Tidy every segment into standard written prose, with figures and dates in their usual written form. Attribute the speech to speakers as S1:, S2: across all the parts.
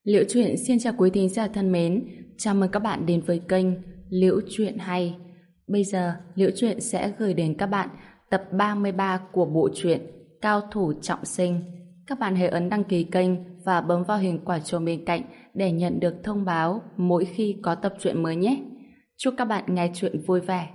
S1: Liễu Chuyện xin chào quý thính giả thân mến, chào mừng các bạn đến với kênh Liễu Chuyện Hay. Bây giờ, Liễu Chuyện sẽ gửi đến các bạn tập 33 của bộ truyện Cao Thủ Trọng Sinh. Các bạn hãy ấn đăng ký kênh và bấm vào hình quả chuông bên cạnh để nhận được thông báo mỗi khi có tập truyện mới nhé. Chúc các bạn nghe truyện vui vẻ.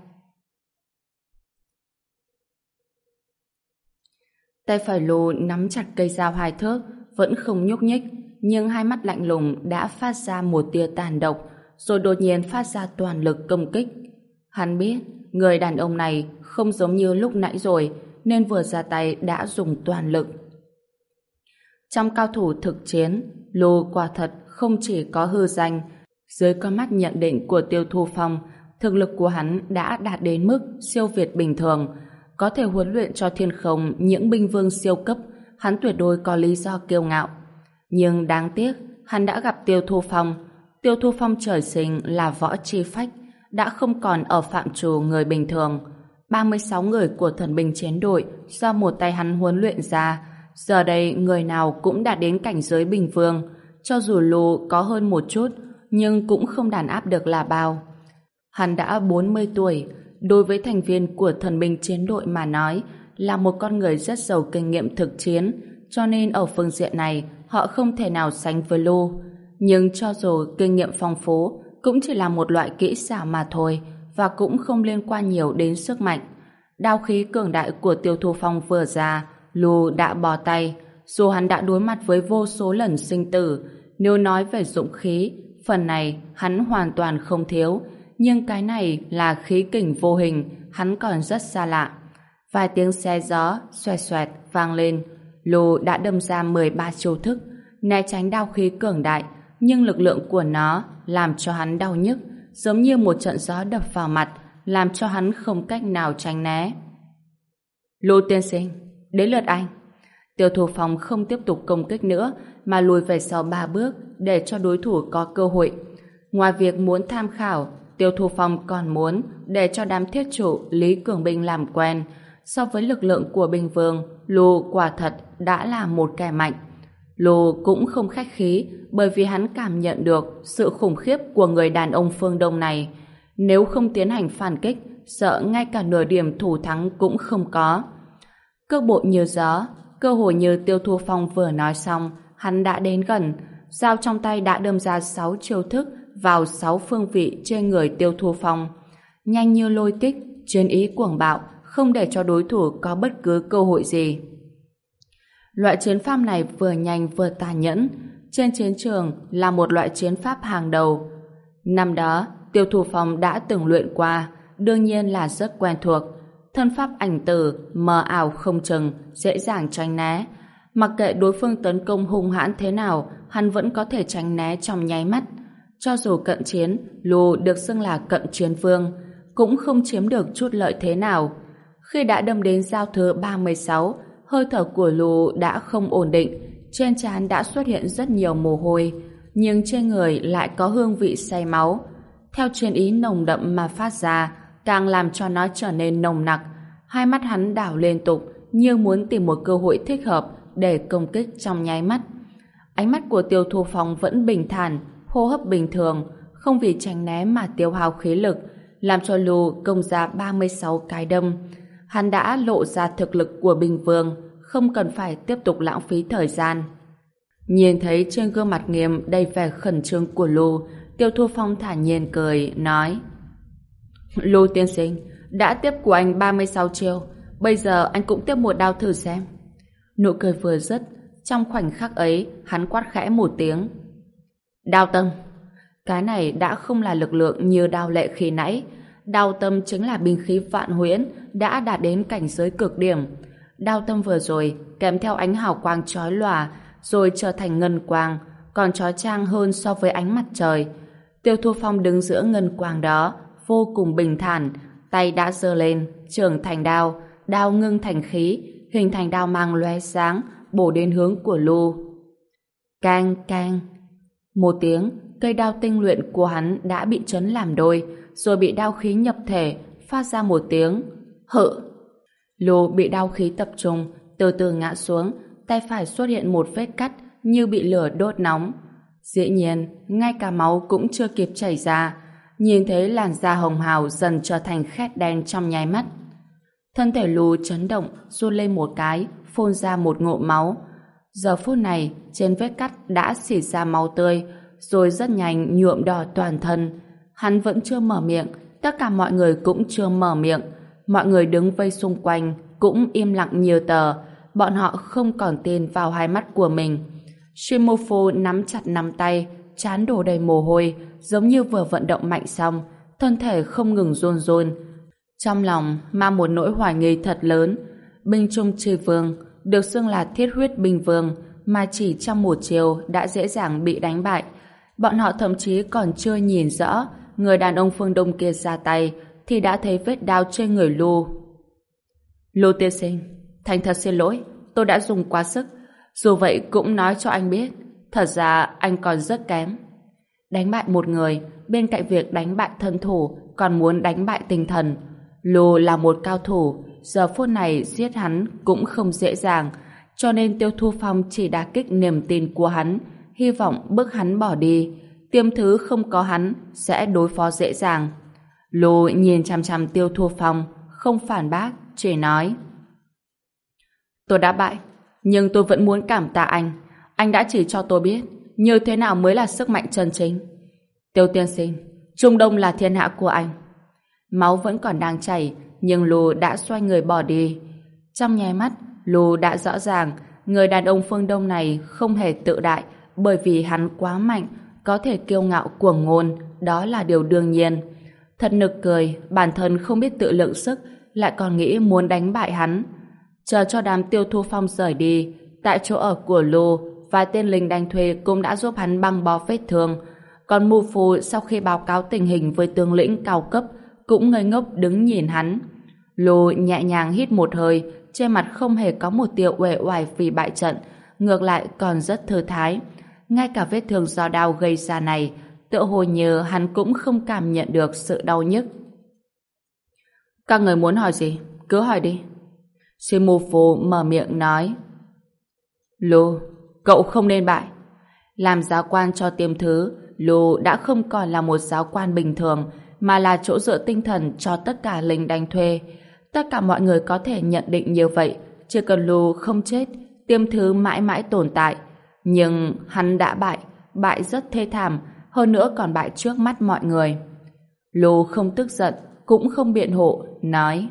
S1: Tay phải Lô nắm chặt cây dao 2 thước, vẫn không nhúc nhích, nhưng hai mắt lạnh lùng đã phát ra một tia tàn độc, rồi đột nhiên phát ra toàn lực công kích. Hắn biết, người đàn ông này không giống như lúc nãy rồi, nên vừa ra tay đã dùng toàn lực. Trong cao thủ thực chiến, Lô quả thật không chỉ có hư danh. Dưới con mắt nhận định của Tiêu Thu Phong, thực lực của hắn đã đạt đến mức siêu việt bình thường, có thể huấn luyện cho thiên không những binh vương siêu cấp, hắn tuyệt đối có lý do kiêu ngạo. Nhưng đáng tiếc, hắn đã gặp Tiêu Thu Phong. Tiêu Thu Phong trời sinh là võ chi phách, đã không còn ở phạm trù người bình thường. 36 người của thần binh chiến đội do một tay hắn huấn luyện ra, giờ đây người nào cũng đã đến cảnh giới bình vương. Cho dù Lô có hơn một chút, nhưng cũng không đàn áp được là bao. Hắn đã 40 tuổi, đối với thành viên của thần binh chiến đội mà nói, là một con người rất giàu kinh nghiệm thực chiến, cho nên ở phương diện này họ không thể nào sánh với Lô. Nhưng cho dù kinh nghiệm phong phú, cũng chỉ là một loại kỹ xảo mà thôi, và cũng không liên quan nhiều đến sức mạnh. Đao khí cường đại của Tiêu Thu Phong vừa ra, Lô đã bó tay. Dù hắn đã đối mặt với vô số lần sinh tử, nếu nói về dũng khí, phần này hắn hoàn toàn không thiếu, nhưng cái này là khí kình vô hình, hắn còn rất xa lạ. Vài tiếng xe gió xoẹt xoẹt vang lên, Lô đã đâm ra 13 chiêu thức, né tránh đao khí cường đại, nhưng lực lượng của nó làm cho hắn đau nhức, giống như một trận gió đập vào mặt, làm cho hắn không cách nào tránh né. Lô tiên sinh, đến lượt anh. Tiêu Thu Phong không tiếp tục công kích nữa, mà lùi về sau 3 bước để cho đối thủ có cơ hội. Ngoài việc muốn tham khảo, Tiêu Thu Phong còn muốn để cho đám thiết chủ Lý Cường Binh làm quen. So với lực lượng của binh vương, Lô quả thật đã là một kẻ mạnh. Lô cũng không khách khí, bởi vì hắn cảm nhận được sự khủng khiếp của người đàn ông phương Đông này. Nếu không tiến hành phản kích, sợ ngay cả nửa điểm thủ thắng cũng không có. Cước bộ như gió, cơ hội như Tiêu Thu Phong vừa nói xong, hắn đã đến gần, dao trong tay đã đâm ra 6 chiêu thức vào 6 phương vị trên người Tiêu Thu Phong. Nhanh như lôi kích, chiến ý cuồng bạo, không để cho đối thủ có bất cứ cơ hội gì. Loại chiến pháp này vừa nhanh vừa tàn nhẫn, trên chiến trường là một loại chiến pháp hàng đầu. Năm đó, Tiêu Thu Phong đã từng luyện qua, đương nhiên là rất quen thuộc. Thân pháp ảnh tử, mờ ảo không chừng, dễ dàng tránh né. Mặc kệ đối phương tấn công hung hãn thế nào, hắn vẫn có thể tránh né trong nháy mắt. Cho dù cận chiến, Lô được xưng là cận chiến vương, cũng không chiếm được chút lợi thế nào. Khi đã đâm đến dao thứ 36, hơi thở của Lô đã không ổn định, trên trán đã xuất hiện rất nhiều mồ hôi, nhưng trên người lại có hương vị say máu. Theo chiến ý nồng đậm mà phát ra, càng làm cho nó trở nên nồng nặc. Hai mắt hắn đảo liên tục, như muốn tìm một cơ hội thích hợp để công kích trong nháy mắt. Ánh mắt của Tiêu Thu Phong vẫn bình thản, hô hấp bình thường, không vì tránh né mà tiêu hao khí lực, làm cho Lô công ra 36 cái đâm. Hắn đã lộ ra thực lực của binh vương, không cần phải tiếp tục lãng phí thời gian. Nhìn thấy trên gương mặt nghiêm đầy vẻ khẩn trương của Lô, Tiêu Thu Phong thản nhiên cười, nói: Lô tiên sinh, đã tiếp của anh 36 chiêu, bây giờ anh cũng tiếp một đao thử xem. Nụ cười vừa dứt, trong khoảnh khắc ấy, hắn quát khẽ một tiếng: Đao tâm. Cái này đã không là lực lượng như đao lệ khi nãy. Đao tâm chính là binh khí vạn huyễn, đã đạt đến cảnh giới cực điểm. Đao tâm vừa rồi kèm theo ánh hào quang chói lòa, rồi trở thành ngân quang, còn chói chang hơn so với ánh mặt trời. Tiêu Thu Phong đứng giữa ngân quang đó, vô cùng bình thản, tay đã giơ lên, trưởng thành đao, đao ngưng thành khí, hình thành đao mang lóe sáng, bổ đến hướng của Lô. Cang cang. Một tiếng, cây đao tinh luyện của hắn đã bị chấn làm đôi, rồi bị đao khí nhập thể, phát ra một tiếng hự. Lô bị đao khí tập trung, từ từ ngã xuống, tay phải xuất hiện một vết cắt như bị lửa đốt nóng. Dĩ nhiên, ngay cả máu cũng chưa kịp chảy ra, nhìn thấy làn da hồng hào dần trở thành khét đen trong nháy mắt. Thân thể Lu chấn động, run lên một cái, phun ra một ngụm máu. Giờ phút này, trên vết cắt đã xỉ ra máu tươi, rồi rất nhanh nhuộm đỏ toàn thân. Hắn vẫn chưa mở miệng, tất cả mọi người cũng chưa mở miệng. Mọi người đứng vây xung quanh cũng im lặng như tờ. Bọn họ không còn tin vào hai mắt của mình. Shimofu nắm chặt nắm tay, trán đổ đầy mồ hôi, giống như vừa vận động mạnh xong, thân thể không ngừng run run. Trong lòng mang một nỗi hoài nghi thật lớn. Binh Trung Chi Vương được xưng là thiết huyết binh vương, mà chỉ trong một chiều đã dễ dàng bị đánh bại. Bọn họ thậm chí còn chưa nhìn rõ người đàn ông phương Đông kia ra tay thì đã thấy vết đao trên người Lu. Lu tiên sinh, thành thật xin lỗi, tôi đã dùng quá sức. Dù vậy cũng nói cho anh biết, thật ra anh còn rất kém. Đánh bại một người, bên cạnh việc đánh bại thân thủ, còn muốn đánh bại tinh thần. Lu là một cao thủ, giờ phút này giết hắn cũng không dễ dàng, cho nên Tiêu Thu Phong chỉ đả kích niềm tin của hắn, hy vọng bức hắn bỏ đi. Tiêm Thứ không có hắn sẽ đối phó dễ dàng. Lu nhìn chằm chằm Tiêu Thu Phong, không phản bác, chỉ nói: tôi đã bại, nhưng tôi vẫn muốn cảm tạ anh. Anh đã chỉ cho tôi biết như thế nào mới là sức mạnh chân chính. Tiêu tiên sinh, Trung Đông là thiên hạ của anh. Máu vẫn còn đang chảy, nhưng Lu đã xoay người bỏ đi. Trong nháy mắt, Lu đã rõ ràng người đàn ông phương Đông này không hề tự đại, bởi vì hắn quá mạnh, có thể kiêu ngạo cuồng ngôn, đó là điều đương nhiên. Thật nực cười, bản thân không biết tự lượng sức, lại còn nghĩ muốn đánh bại hắn. Chờ cho đám Tiêu Thu Phong rời đi, tại chỗ ở của Lu, và tên lính đánh thuê cũng đã giúp hắn băng bó vết thương. Còn mưu phù sau khi báo cáo tình hình với tướng lĩnh cao cấp cũng ngây ngốc đứng nhìn hắn. Lu nhẹ nhàng hít một hơi, trên mặt không hề có một tia uể oải vì bại trận, ngược lại còn rất thư thái. Ngay cả vết thương do đao gây ra này, tựa hồ như hắn cũng không cảm nhận được sự đau nhức. Các người muốn hỏi gì? Cứ hỏi đi. Shimofu mở miệng nói: Lu, cậu không nên bại. Làm giáo quan cho Tiêm Thứ, Lu đã không còn là một giáo quan bình thường, mà là chỗ dựa tinh thần cho tất cả lính đánh thuê. Tất cả mọi người có thể nhận định như vậy, chỉ cần Lu không chết, Tiêm Thứ mãi mãi tồn tại. Nhưng hắn đã bại, bại rất thê thảm, hơn nữa còn bại trước mắt mọi người. Lu không tức giận, cũng không biện hộ, nói: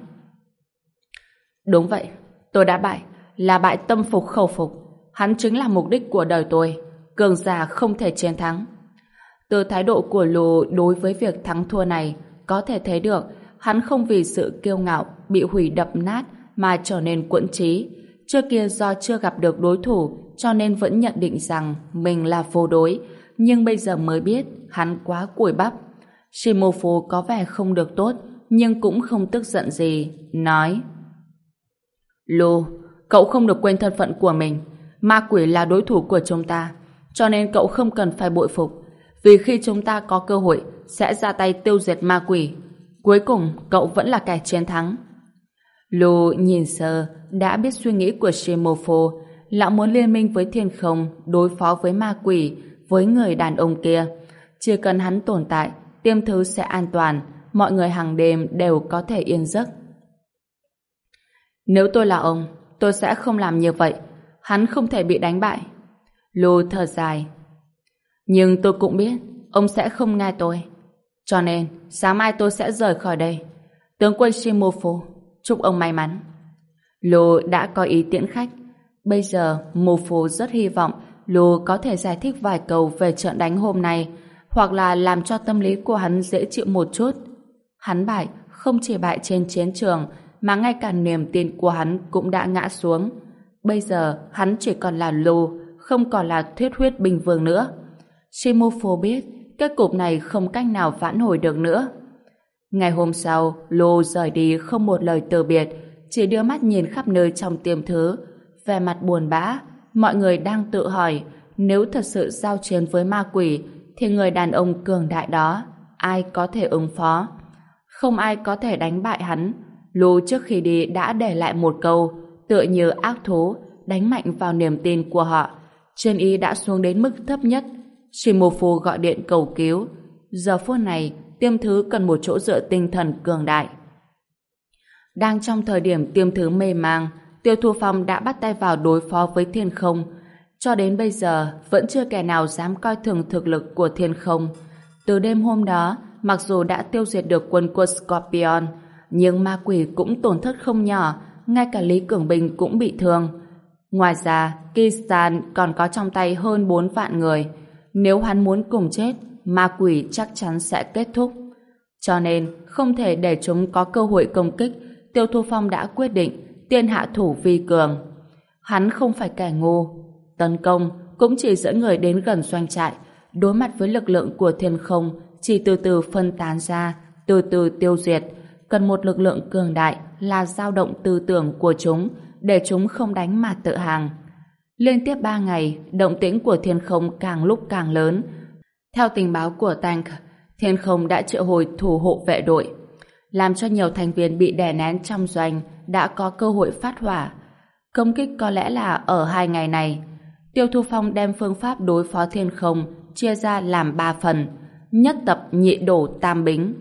S1: đúng vậy, tôi đã bại, là bại tâm phục khẩu phục. Hắn chính là mục đích của đời tôi, cường giả không thể chiến thắng. Từ thái độ của Lu đối với việc thắng thua này, có thể thấy được hắn không vì sự kiêu ngạo bị hủy đập nát mà trở nên quẫn trí. Trước kia do chưa gặp được đối thủ cho nên vẫn nhận định rằng mình là vô đối, nhưng bây giờ mới biết hắn quá cùi bắp. Shimofu có vẻ không được tốt, nhưng cũng không tức giận gì, nói: Lu, cậu không được quên thân phận của mình. Ma quỷ là đối thủ của chúng ta, cho nên cậu không cần phải bội phục, vì khi chúng ta có cơ hội sẽ ra tay tiêu diệt ma quỷ. Cuối cùng cậu vẫn là kẻ chiến thắng. Lu nhìn sơ đã biết suy nghĩ của Shimofu, lão muốn liên minh với thiên không đối phó với ma quỷ, với người đàn ông kia. Chỉ cần hắn tồn tại, Tiêm Thứ sẽ an toàn, mọi người hàng đêm đều có thể yên giấc. Nếu tôi là ông, tôi sẽ không làm như vậy. Hắn không thể bị đánh bại. Lu thở dài: nhưng tôi cũng biết ông sẽ không nghe tôi, cho nên sáng mai tôi sẽ rời khỏi đây. Tướng quân Shimofu, chúc ông may mắn. Lu đã có ý tiễn khách. Bây giờ Mofu rất hy vọng Lu có thể giải thích vài câu về trận đánh hôm nay, hoặc là làm cho tâm lý của hắn dễ chịu một chút. Hắn bại không chỉ bại trên chiến trường, mà ngay cả niềm tin của hắn cũng đã ngã xuống. Bây giờ hắn chỉ còn là Lu, không còn là thiết huyết binh vương nữa. Shimofu biết kết cục này không cách nào vãn hồi được nữa. Ngày hôm sau, Lu rời đi không một lời từ biệt, chỉ đưa mắt nhìn khắp nơi trong Tiêm Thứ, vẻ mặt buồn bã. Mọi người đang tự hỏi, nếu thật sự giao chiến với ma quỷ, thì người đàn ông cường đại đó, ai có thể ứng phó? Không ai có thể đánh bại hắn. Lu trước khi đi đã để lại một câu, tựa như ác thú, đánh mạnh vào niềm tin của họ. Chân ý đã xuống đến mức thấp nhất. Shimofu gọi điện cầu cứu. Giờ phút này, Tiêm Thứ cần một chỗ dựa tinh thần cường đại. Đang trong thời điểm Tiêm Thứ mê mang, Tiêu Thu Phong đã bắt tay vào đối phó với Thiên Không. Cho đến bây giờ, vẫn chưa kẻ nào dám coi thường thực lực của Thiên Không. Từ đêm hôm đó, mặc dù đã tiêu diệt được quân của Scorpion, nhưng ma quỷ cũng tổn thất không nhỏ, ngay cả Lý Cường Bình cũng bị thương. Ngoài ra, Kistan còn có trong tay hơn 4 vạn người. Nếu hắn muốn cùng chết, ma quỷ chắc chắn sẽ kết thúc. Cho nên, không thể để chúng có cơ hội công kích, Tiêu Thu Phong đã quyết định tiên hạ thủ vi cường. Hắn không phải kẻ ngu. Tấn công cũng chỉ dẫn người đến gần doanh trại, đối mặt với lực lượng của Thiên Không chỉ từ từ phân tán ra, từ từ tiêu diệt. Cần một lực lượng cường đại là dao động tư tưởng của chúng, để chúng không đánh mà tự hàng. Liên tiếp 3 ngày, động tĩnh của Thiên Không càng lúc càng lớn. Theo tình báo của Tank, Thiên Không đã triệu hồi thủ hộ vệ đội, làm cho nhiều thành viên bị đè nén trong doanh đã có cơ hội phát hỏa. Công kích có lẽ là ở 2 ngày này. Tiêu Thu Phong đem phương pháp đối phó Thiên Không chia ra làm 3 phần: nhất tập, nhị đổ, tam bính.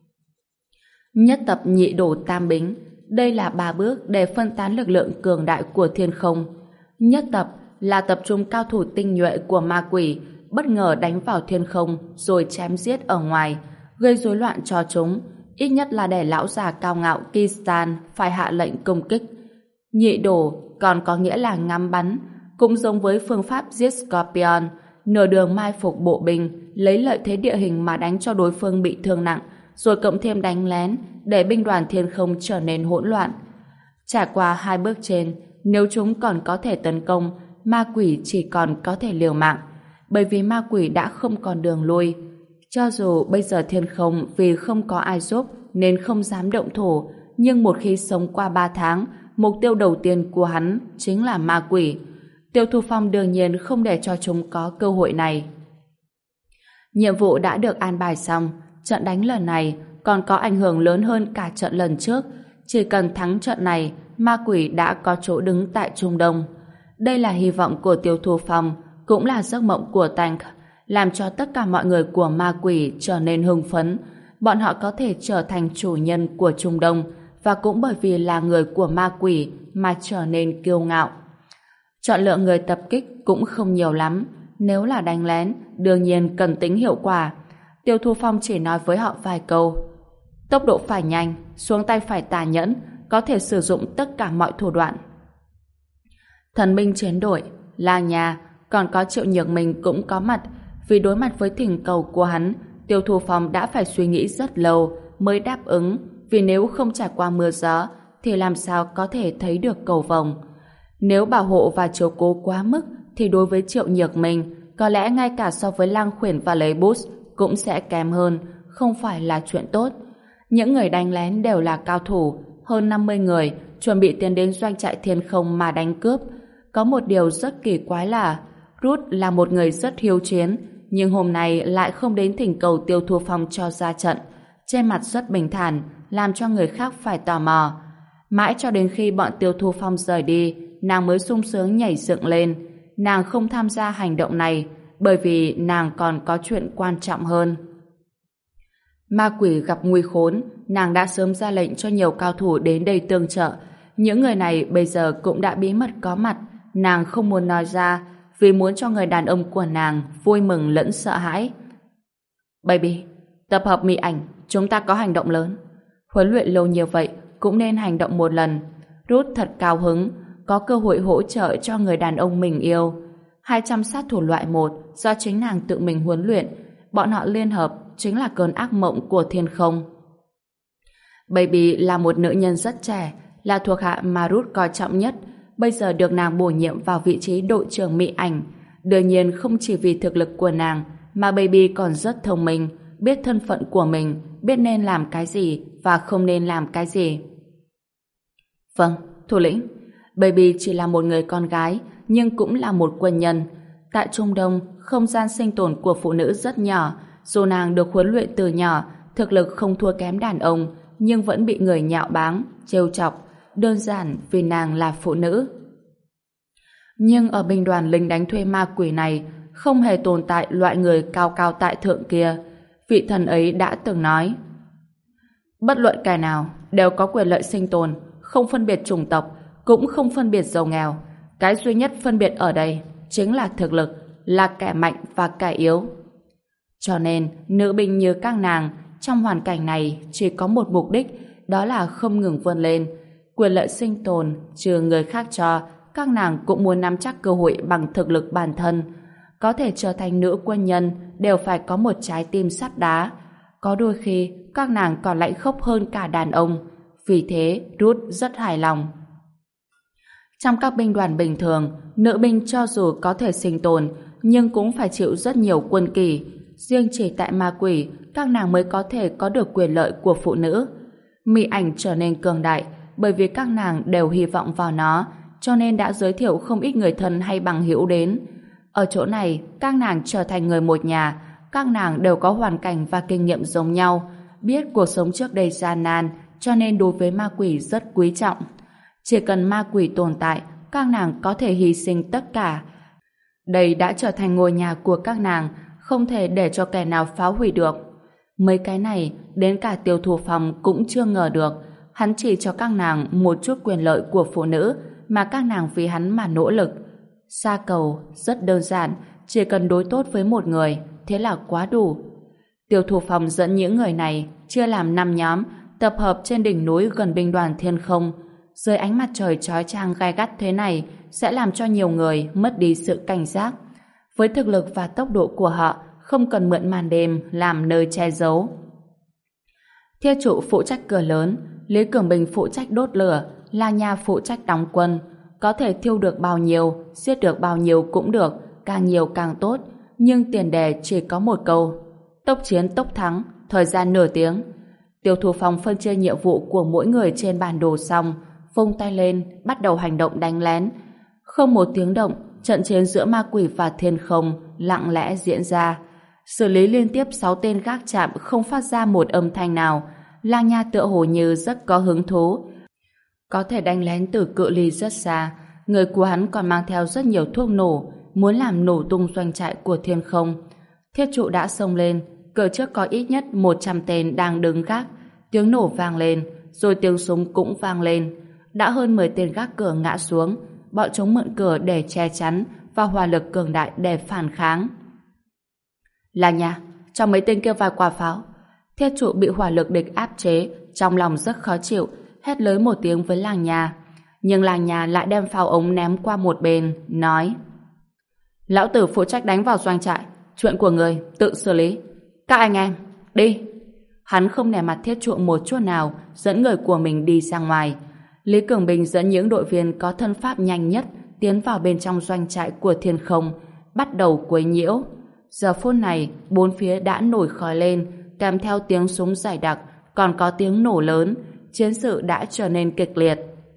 S1: Nhất tập, nhị đổ, tam bính, đây là 3 bước để phân tán lực lượng cường đại của Thiên Không. Nhất tập là tập trung cao thủ tinh nhuệ của ma quỷ, bất ngờ đánh vào Thiên Không rồi chém giết ở ngoài, gây rối loạn cho chúng, ít nhất là để lão già cao ngạo Kistan phải hạ lệnh công kích. Nhị đổ còn có nghĩa là ngắm bắn, cũng giống với phương pháp giết Scorpion, nửa đường mai phục bộ binh, lấy lợi thế địa hình mà đánh cho đối phương bị thương nặng, rồi cộng thêm đánh lén để binh đoàn Thiên Không trở nên hỗn loạn. Trải qua 2 bước trên, nếu chúng còn có thể tấn công, ma quỷ chỉ còn có thể liều mạng, bởi vì ma quỷ đã không còn đường lui. Cho dù bây giờ Thiên Không vì không có ai giúp nên không dám động thủ, nhưng một khi sống qua 3 tháng, mục tiêu đầu tiên của hắn chính là ma quỷ. Tiêu Thu Phong đương nhiên không để cho chúng có cơ hội này. Nhiệm vụ đã được an bài xong, trận đánh lần này còn có ảnh hưởng lớn hơn cả trận lần trước. Chỉ cần thắng trận này, ma quỷ đã có chỗ đứng tại Trung Đông. Đây là hy vọng của Tiêu Thu Phong, cũng là giấc mộng của Tank, làm cho tất cả mọi người của ma quỷ trở nên hưng phấn. Bọn họ có thể trở thành chủ nhân của Trung Đông, và cũng bởi vì là người của ma quỷ mà trở nên kiêu ngạo. Chọn lựa người tập kích cũng không nhiều lắm. Nếu là đánh lén, đương nhiên cần tính hiệu quả. Tiêu Thu Phong chỉ nói với họ vài câu: tốc độ phải nhanh, xuống tay phải tàn nhẫn, có thể sử dụng tất cả mọi thủ đoạn. Thần binh chiến đội, La Nhà, còn có Triệu Nhược Minh cũng có mặt. Vì đối mặt với thỉnh cầu của hắn, Tiêu Thu Phong đã phải suy nghĩ rất lâu mới đáp ứng, vì nếu không trải qua mưa gió thì làm sao có thể thấy được cầu vồng. Nếu bảo hộ và chiếu cố quá mức thì đối với Triệu Nhược Minh, có lẽ ngay cả so với Lang Khuyển và Lấy Bút cũng sẽ kém hơn, không phải là chuyện tốt. Những người đánh lén đều là cao thủ, hơn 50 người chuẩn bị tiến đến doanh trại Thiên Không mà đánh cướp. Có một điều rất kỳ quái là Ruth là một người rất hiếu chiến, nhưng hôm nay lại không đến thỉnh cầu Tiêu Thu Phong cho ra trận. Trên mặt rất bình thản, làm cho người khác phải tò mò. Mãi cho đến khi bọn Tiêu Thu Phong rời đi, nàng mới sung sướng nhảy dựng lên. Nàng không tham gia hành động này bởi vì nàng còn có chuyện quan trọng hơn. Ma quỷ gặp nguy khốn, nàng đã sớm ra lệnh cho nhiều cao thủ đến đây tương trợ. Những người này bây giờ cũng đã bí mật có mặt. Nàng không muốn nói ra vì muốn cho người đàn ông của nàng vui mừng lẫn sợ hãi. Baby, tập hợp mị ảnh, chúng ta có hành động lớn. Huấn luyện lâu như vậy cũng nên hành động một lần. Ruth thật cao hứng, có cơ hội hỗ trợ cho người đàn ông mình yêu. 200 sát thủ loại 1 do chính nàng tự mình huấn luyện. Bọn họ liên hợp chính là cơn ác mộng của Thiên Không. Baby là một nữ nhân rất trẻ, là thuộc hạ mà Ruth coi trọng nhất. Bây giờ được nàng bổ nhiệm vào vị trí đội trưởng mị ảnh. Đương nhiên không chỉ vì thực lực của nàng, mà Baby còn rất thông minh, biết thân phận của mình, biết nên làm cái gì và không nên làm cái gì. Vâng, thủ lĩnh. Baby chỉ là một người con gái, nhưng cũng là một quân nhân. Tại Trung Đông, không gian sinh tồn của phụ nữ rất nhỏ. Dù nàng được huấn luyện từ nhỏ, thực lực không thua kém đàn ông, nhưng vẫn bị người nhạo báng, trêu chọc, đơn giản vì nàng là phụ nữ. Nhưng ở binh đoàn lính đánh thuê ma quỷ này, không hề tồn tại loại người cao cao tại thượng kia. Vị thần ấy đã từng nói: bất luận kẻ nào đều có quyền lợi sinh tồn, không phân biệt chủng tộc, cũng không phân biệt giàu nghèo. Cái duy nhất phân biệt ở đây chính là thực lực, là kẻ mạnh và kẻ yếu. Cho nên, nữ binh như các nàng trong hoàn cảnh này chỉ có một mục đích, đó là không ngừng vươn lên. Quyền lợi sinh tồn trừ người khác cho, các nàng cũng muốn nắm chắc cơ hội bằng thực lực bản thân. Có thể trở thành nữ quân nhân đều phải có một trái tim sắt đá. Có đôi khi các nàng còn lạnh khốc hơn cả đàn ông. Vì thế Ruth rất hài lòng. Trong các binh đoàn bình thường, nữ binh cho dù có thể sinh tồn nhưng cũng phải chịu rất nhiều quân kỷ. Riêng chỉ tại ma quỷ, các nàng mới có thể có được quyền lợi của phụ nữ. Mỹ ảnh trở nên cường đại bởi vì các nàng đều hy vọng vào nó, cho nên đã giới thiệu không ít người thân hay bằng hữu đến. Ở chỗ này, các nàng trở thành người một nhà, các nàng đều có hoàn cảnh và kinh nghiệm giống nhau, biết cuộc sống trước đây gian nan, cho nên đối với ma quỷ rất quý trọng. Chỉ cần ma quỷ tồn tại, các nàng có thể hy sinh tất cả. Đây đã trở thành ngôi nhà của các nàng, không thể để cho kẻ nào phá hủy được. Mấy cái này, đến cả Tiêu Thu Phong cũng chưa ngờ được. Hắn chỉ cho các nàng một chút quyền lợi của phụ nữ, mà các nàng vì hắn mà nỗ lực. Sa cầu rất đơn giản, chỉ cần đối tốt với một người, thế là quá đủ. Tiêu Thu Phong dẫn những người này chia làm 5 nhóm, tập hợp trên đỉnh núi gần binh đoàn Thiên Không. Dưới ánh mặt trời chói chang gai gắt thế này sẽ làm cho nhiều người mất đi sự cảnh giác. Với thực lực và tốc độ của họ, không cần mượn màn đêm làm nơi che giấu. Thiết trụ phụ trách cửa lớn, Lý Cường Bình phụ trách đốt lửa, La Nha phụ trách đóng quân. Có thể thiêu được bao nhiêu, giết được bao nhiêu cũng được, càng nhiều càng tốt, nhưng tiền đề chỉ có một câu: tốc chiến tốc thắng, thời gian nửa tiếng. Tiêu Thu Phong phân chia nhiệm vụ của mỗi người trên bản đồ xong, vung tay lên, bắt đầu hành động đánh lén. Không một tiếng động, trận chiến giữa ma quỷ và Thiên Không lặng lẽ diễn ra. Xử lý liên tiếp 6 tên gác chạm không phát ra một âm thanh nào. La Nha tựa hồ như rất có hứng thú. Có thể đánh lén từ cự ly rất xa. Người của hắn còn mang theo rất nhiều thuốc nổ, muốn làm nổ tung doanh trại của Thiên Không. Thiết trụ đã xông lên, cửa trước có ít nhất 100 tên đang đứng gác. Tiếng nổ vang lên, rồi tiếng súng cũng vang lên. Đã hơn 10 tên gác cửa ngã xuống, bọn chúng mượn cửa để che chắn và hỏa lực cường đại để phản kháng. Là nhà, cho mấy tên kia vài quả pháo. Thiết trụ bị hỏa lực địch áp chế, trong lòng rất khó chịu, hét lớn một tiếng với làng nhà. Nhưng làng nhà lại đem pháo ống ném qua một bên, nói: lão tử phụ trách đánh vào doanh trại, chuyện của người tự xử lý. Các anh em, đi. Hắn không nể mặt thiết trụ một chút nào, dẫn người của mình đi ra ngoài. Lý Cường Bình dẫn những đội viên có thân pháp nhanh nhất tiến vào bên trong doanh trại của Thiên Không, bắt đầu quấy nhiễu. Giờ phút này, bốn phía đã nổi khói lên, kèm theo tiếng súng dày đặc, còn có tiếng nổ lớn. Chiến sự đã trở nên kịch liệt.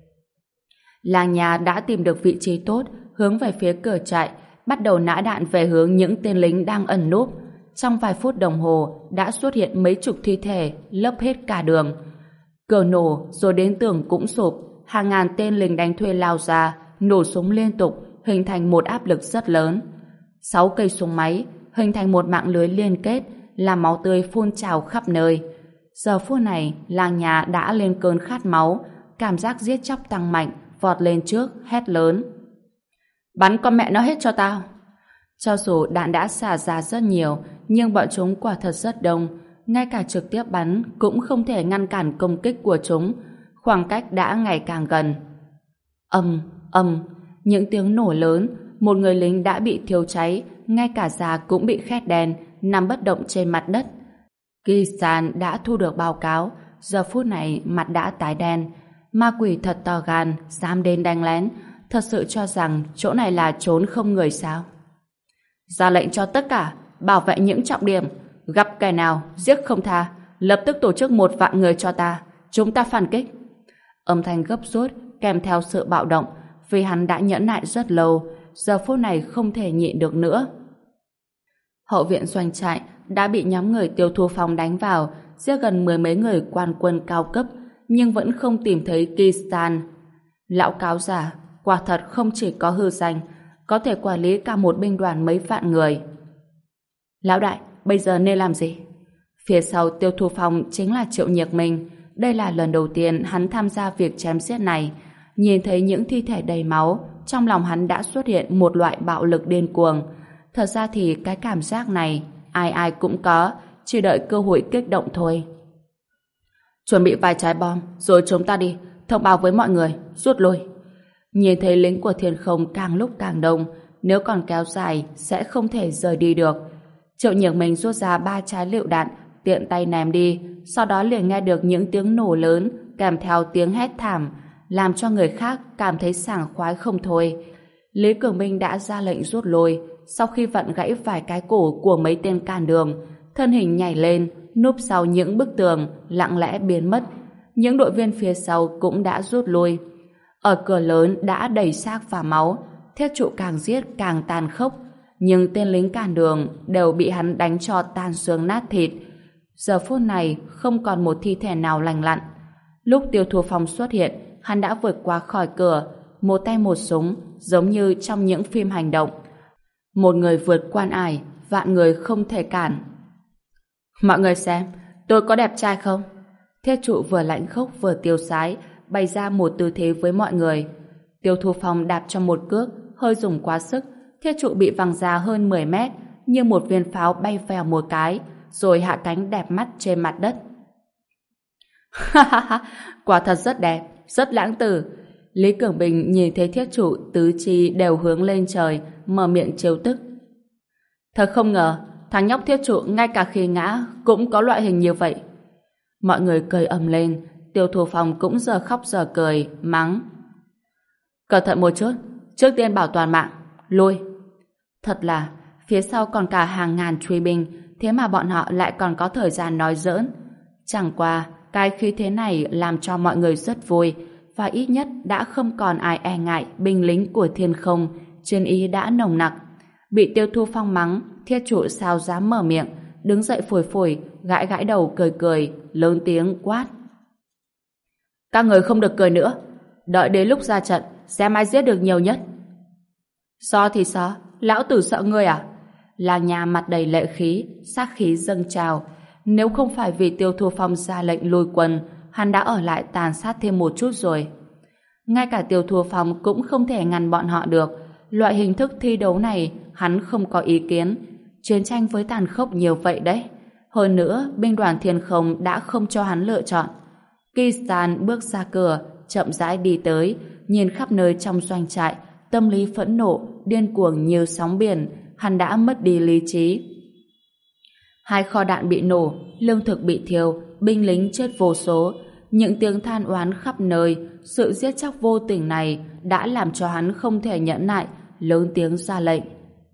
S1: Làng nhà đã tìm được vị trí tốt, hướng về phía cửa trại, bắt đầu nã đạn về hướng những tên lính đang ẩn núp. Trong vài phút đồng hồ, đã xuất hiện mấy chục thi thể, lấp hết cả đường. Cửa nổ, rồi đến tường cũng sụp, hàng ngàn tên lính đánh thuê lao ra, nổ súng liên tục, hình thành một áp lực rất lớn. 6 cây súng máy, hình thành một mạng lưới liên kết, làm máu tươi phun trào khắp nơi. Giờ phút này, làng nhà đã lên cơn khát máu, cảm giác giết chóc tăng mạnh, vọt lên trước, hét lớn: bắn con mẹ nó hết cho tao! Cho dù đạn đã xả ra rất nhiều, nhưng bọn chúng quả thật rất đông, ngay cả trực tiếp bắn cũng không thể ngăn cản công kích của chúng. Khoảng cách đã ngày càng gần. Ầm, những tiếng nổ lớn, một người lính đã bị thiêu cháy, ngay cả da cũng bị khét đen, nằm bất động trên mặt đất. Kisan đã thu được báo cáo, giờ phút này mặt đã tái đen. Ma quỷ thật to gan, dám đến đánh lén, thật sự cho rằng chỗ này là trốn không người sao? Ra lệnh cho tất cả bảo vệ những trọng điểm, gặp kẻ nào giết không tha, lập tức tổ chức 1 vạn người cho ta, chúng ta phản kích. Âm thanh gấp rút kèm theo sự bạo động, vì hắn đã nhẫn nại rất lâu, giờ phút này không thể nhịn được nữa. Hậu viện doanh trại đã bị nhóm người Tiêu Thu Phong đánh vào, giết gần 10 mấy người quan quân cao cấp, nhưng vẫn không tìm thấy Kistan. Lão cáo giả quả thật không chỉ có hư danh, có thể quản lý cả một binh đoàn mấy vạn người. Lão đại, bây giờ nên làm gì? Phía sau Tiêu Thu Phong chính là Triệu Nhược Minh. Đây là lần đầu tiên hắn tham gia việc chém giết này. Nhìn thấy những thi thể đầy máu, trong lòng hắn đã xuất hiện một loại bạo lực điên cuồng. Thật ra thì cái cảm giác này ai ai cũng có, chỉ đợi cơ hội kích động thôi. Chuẩn bị vài trái bom, rồi chúng ta đi, thông báo với mọi người, rút lui. Nhìn thấy lính của Thiên Không càng lúc càng đông, nếu còn kéo dài sẽ không thể rời đi được. Triệu Nhược Minh rút ra 3 trái lựu đạn, tiện tay ném đi, sau đó liền nghe được những tiếng nổ lớn kèm theo tiếng hét thảm, làm cho người khác cảm thấy sảng khoái không thôi. Lý Cường Minh đã ra lệnh rút lui, sau khi vặn gãy vài cái cổ của mấy tên cản đường, thân hình nhảy lên, núp sau những bức tường, lặng lẽ biến mất. Những đội viên phía sau cũng đã rút lui. Ở cửa lớn đã đầy xác và máu, Thiết Trụ càng giết càng tàn khốc, nhưng tên lính cản đường đều bị hắn đánh cho tan xương nát thịt. Giờ phút này không còn một thi thể nào lành lặn. Lúc Tiêu Thu Phong xuất hiện, hắn đã vượt qua khỏi cửa, một tay một súng, giống như trong những phim hành động. Một người vượt quan ải, vạn người không thể cản. Mọi người xem, tôi có đẹp trai không? Thiết Trụ vừa lạnh khốc vừa tiêu sái, bày ra một tư thế với mọi người. Tiêu Thu Phong đạp cho một cước, hơi dùng quá sức, Thiết Trụ bị văng ra hơn 10 mét, như một viên pháo bay vèo một cái, rồi hạ cánh đẹp mắt trên mặt đất. Ha ha ha, quả thật rất đẹp, rất lãng tử. Lý Cường Bình nhìn thấy Thiết Trụ tứ chi đều hướng lên trời, mở miệng trêu tức. Thật không ngờ, thằng nhóc Thiết Trụ ngay cả khi ngã cũng có loại hình như vậy. Mọi người cười ầm lên, Tiêu Thu Phong cũng giờ khóc giờ cười, mắng. Cẩn thận một chút, trước tiên bảo toàn mạng, lui. Thật là, phía sau còn cả hàng ngàn truy binh, thế mà bọn họ lại còn có thời gian nói giỡn. Chẳng qua, cái khí thế này làm cho mọi người rất vui, và ít nhất đã không còn ai e ngại binh lính của Thiên Không, chiến ý đã nồng nặc. Bị Tiêu Thu Phong mắng, Thiết Trụ sao dám mở miệng, đứng dậy phủi phủi, gãi gãi đầu cười cười, lớn tiếng quát. Các người không được cười nữa, đợi đến lúc ra trận, xem ai giết được nhiều nhất. So thì sao, lão tử sợ ngươi à? Làng nhà mặt đầy lệ khí, sát khí dâng trào. Nếu không phải vì Tiêu Thu Phong ra lệnh lui quân, hắn đã ở lại tàn sát thêm một chút rồi. Ngay cả Tiêu Thu Phong cũng không thể ngăn bọn họ được. Loại hình thức thi đấu này hắn không có ý kiến. Chiến tranh với tàn khốc nhiều vậy đấy. Hơn nữa, binh đoàn Thiên Không đã không cho hắn lựa chọn. Kistan bước ra cửa, chậm rãi đi tới, nhìn khắp nơi trong doanh trại, tâm lý phẫn nộ, điên cuồng như sóng biển, hắn đã mất đi lý trí. 2 kho đạn bị nổ, lương thực bị thiêu, binh lính chết vô số, những tiếng than oán khắp nơi, sự giết chóc vô tình này đã làm cho hắn không thể nhẫn nại, lớn tiếng ra lệnh.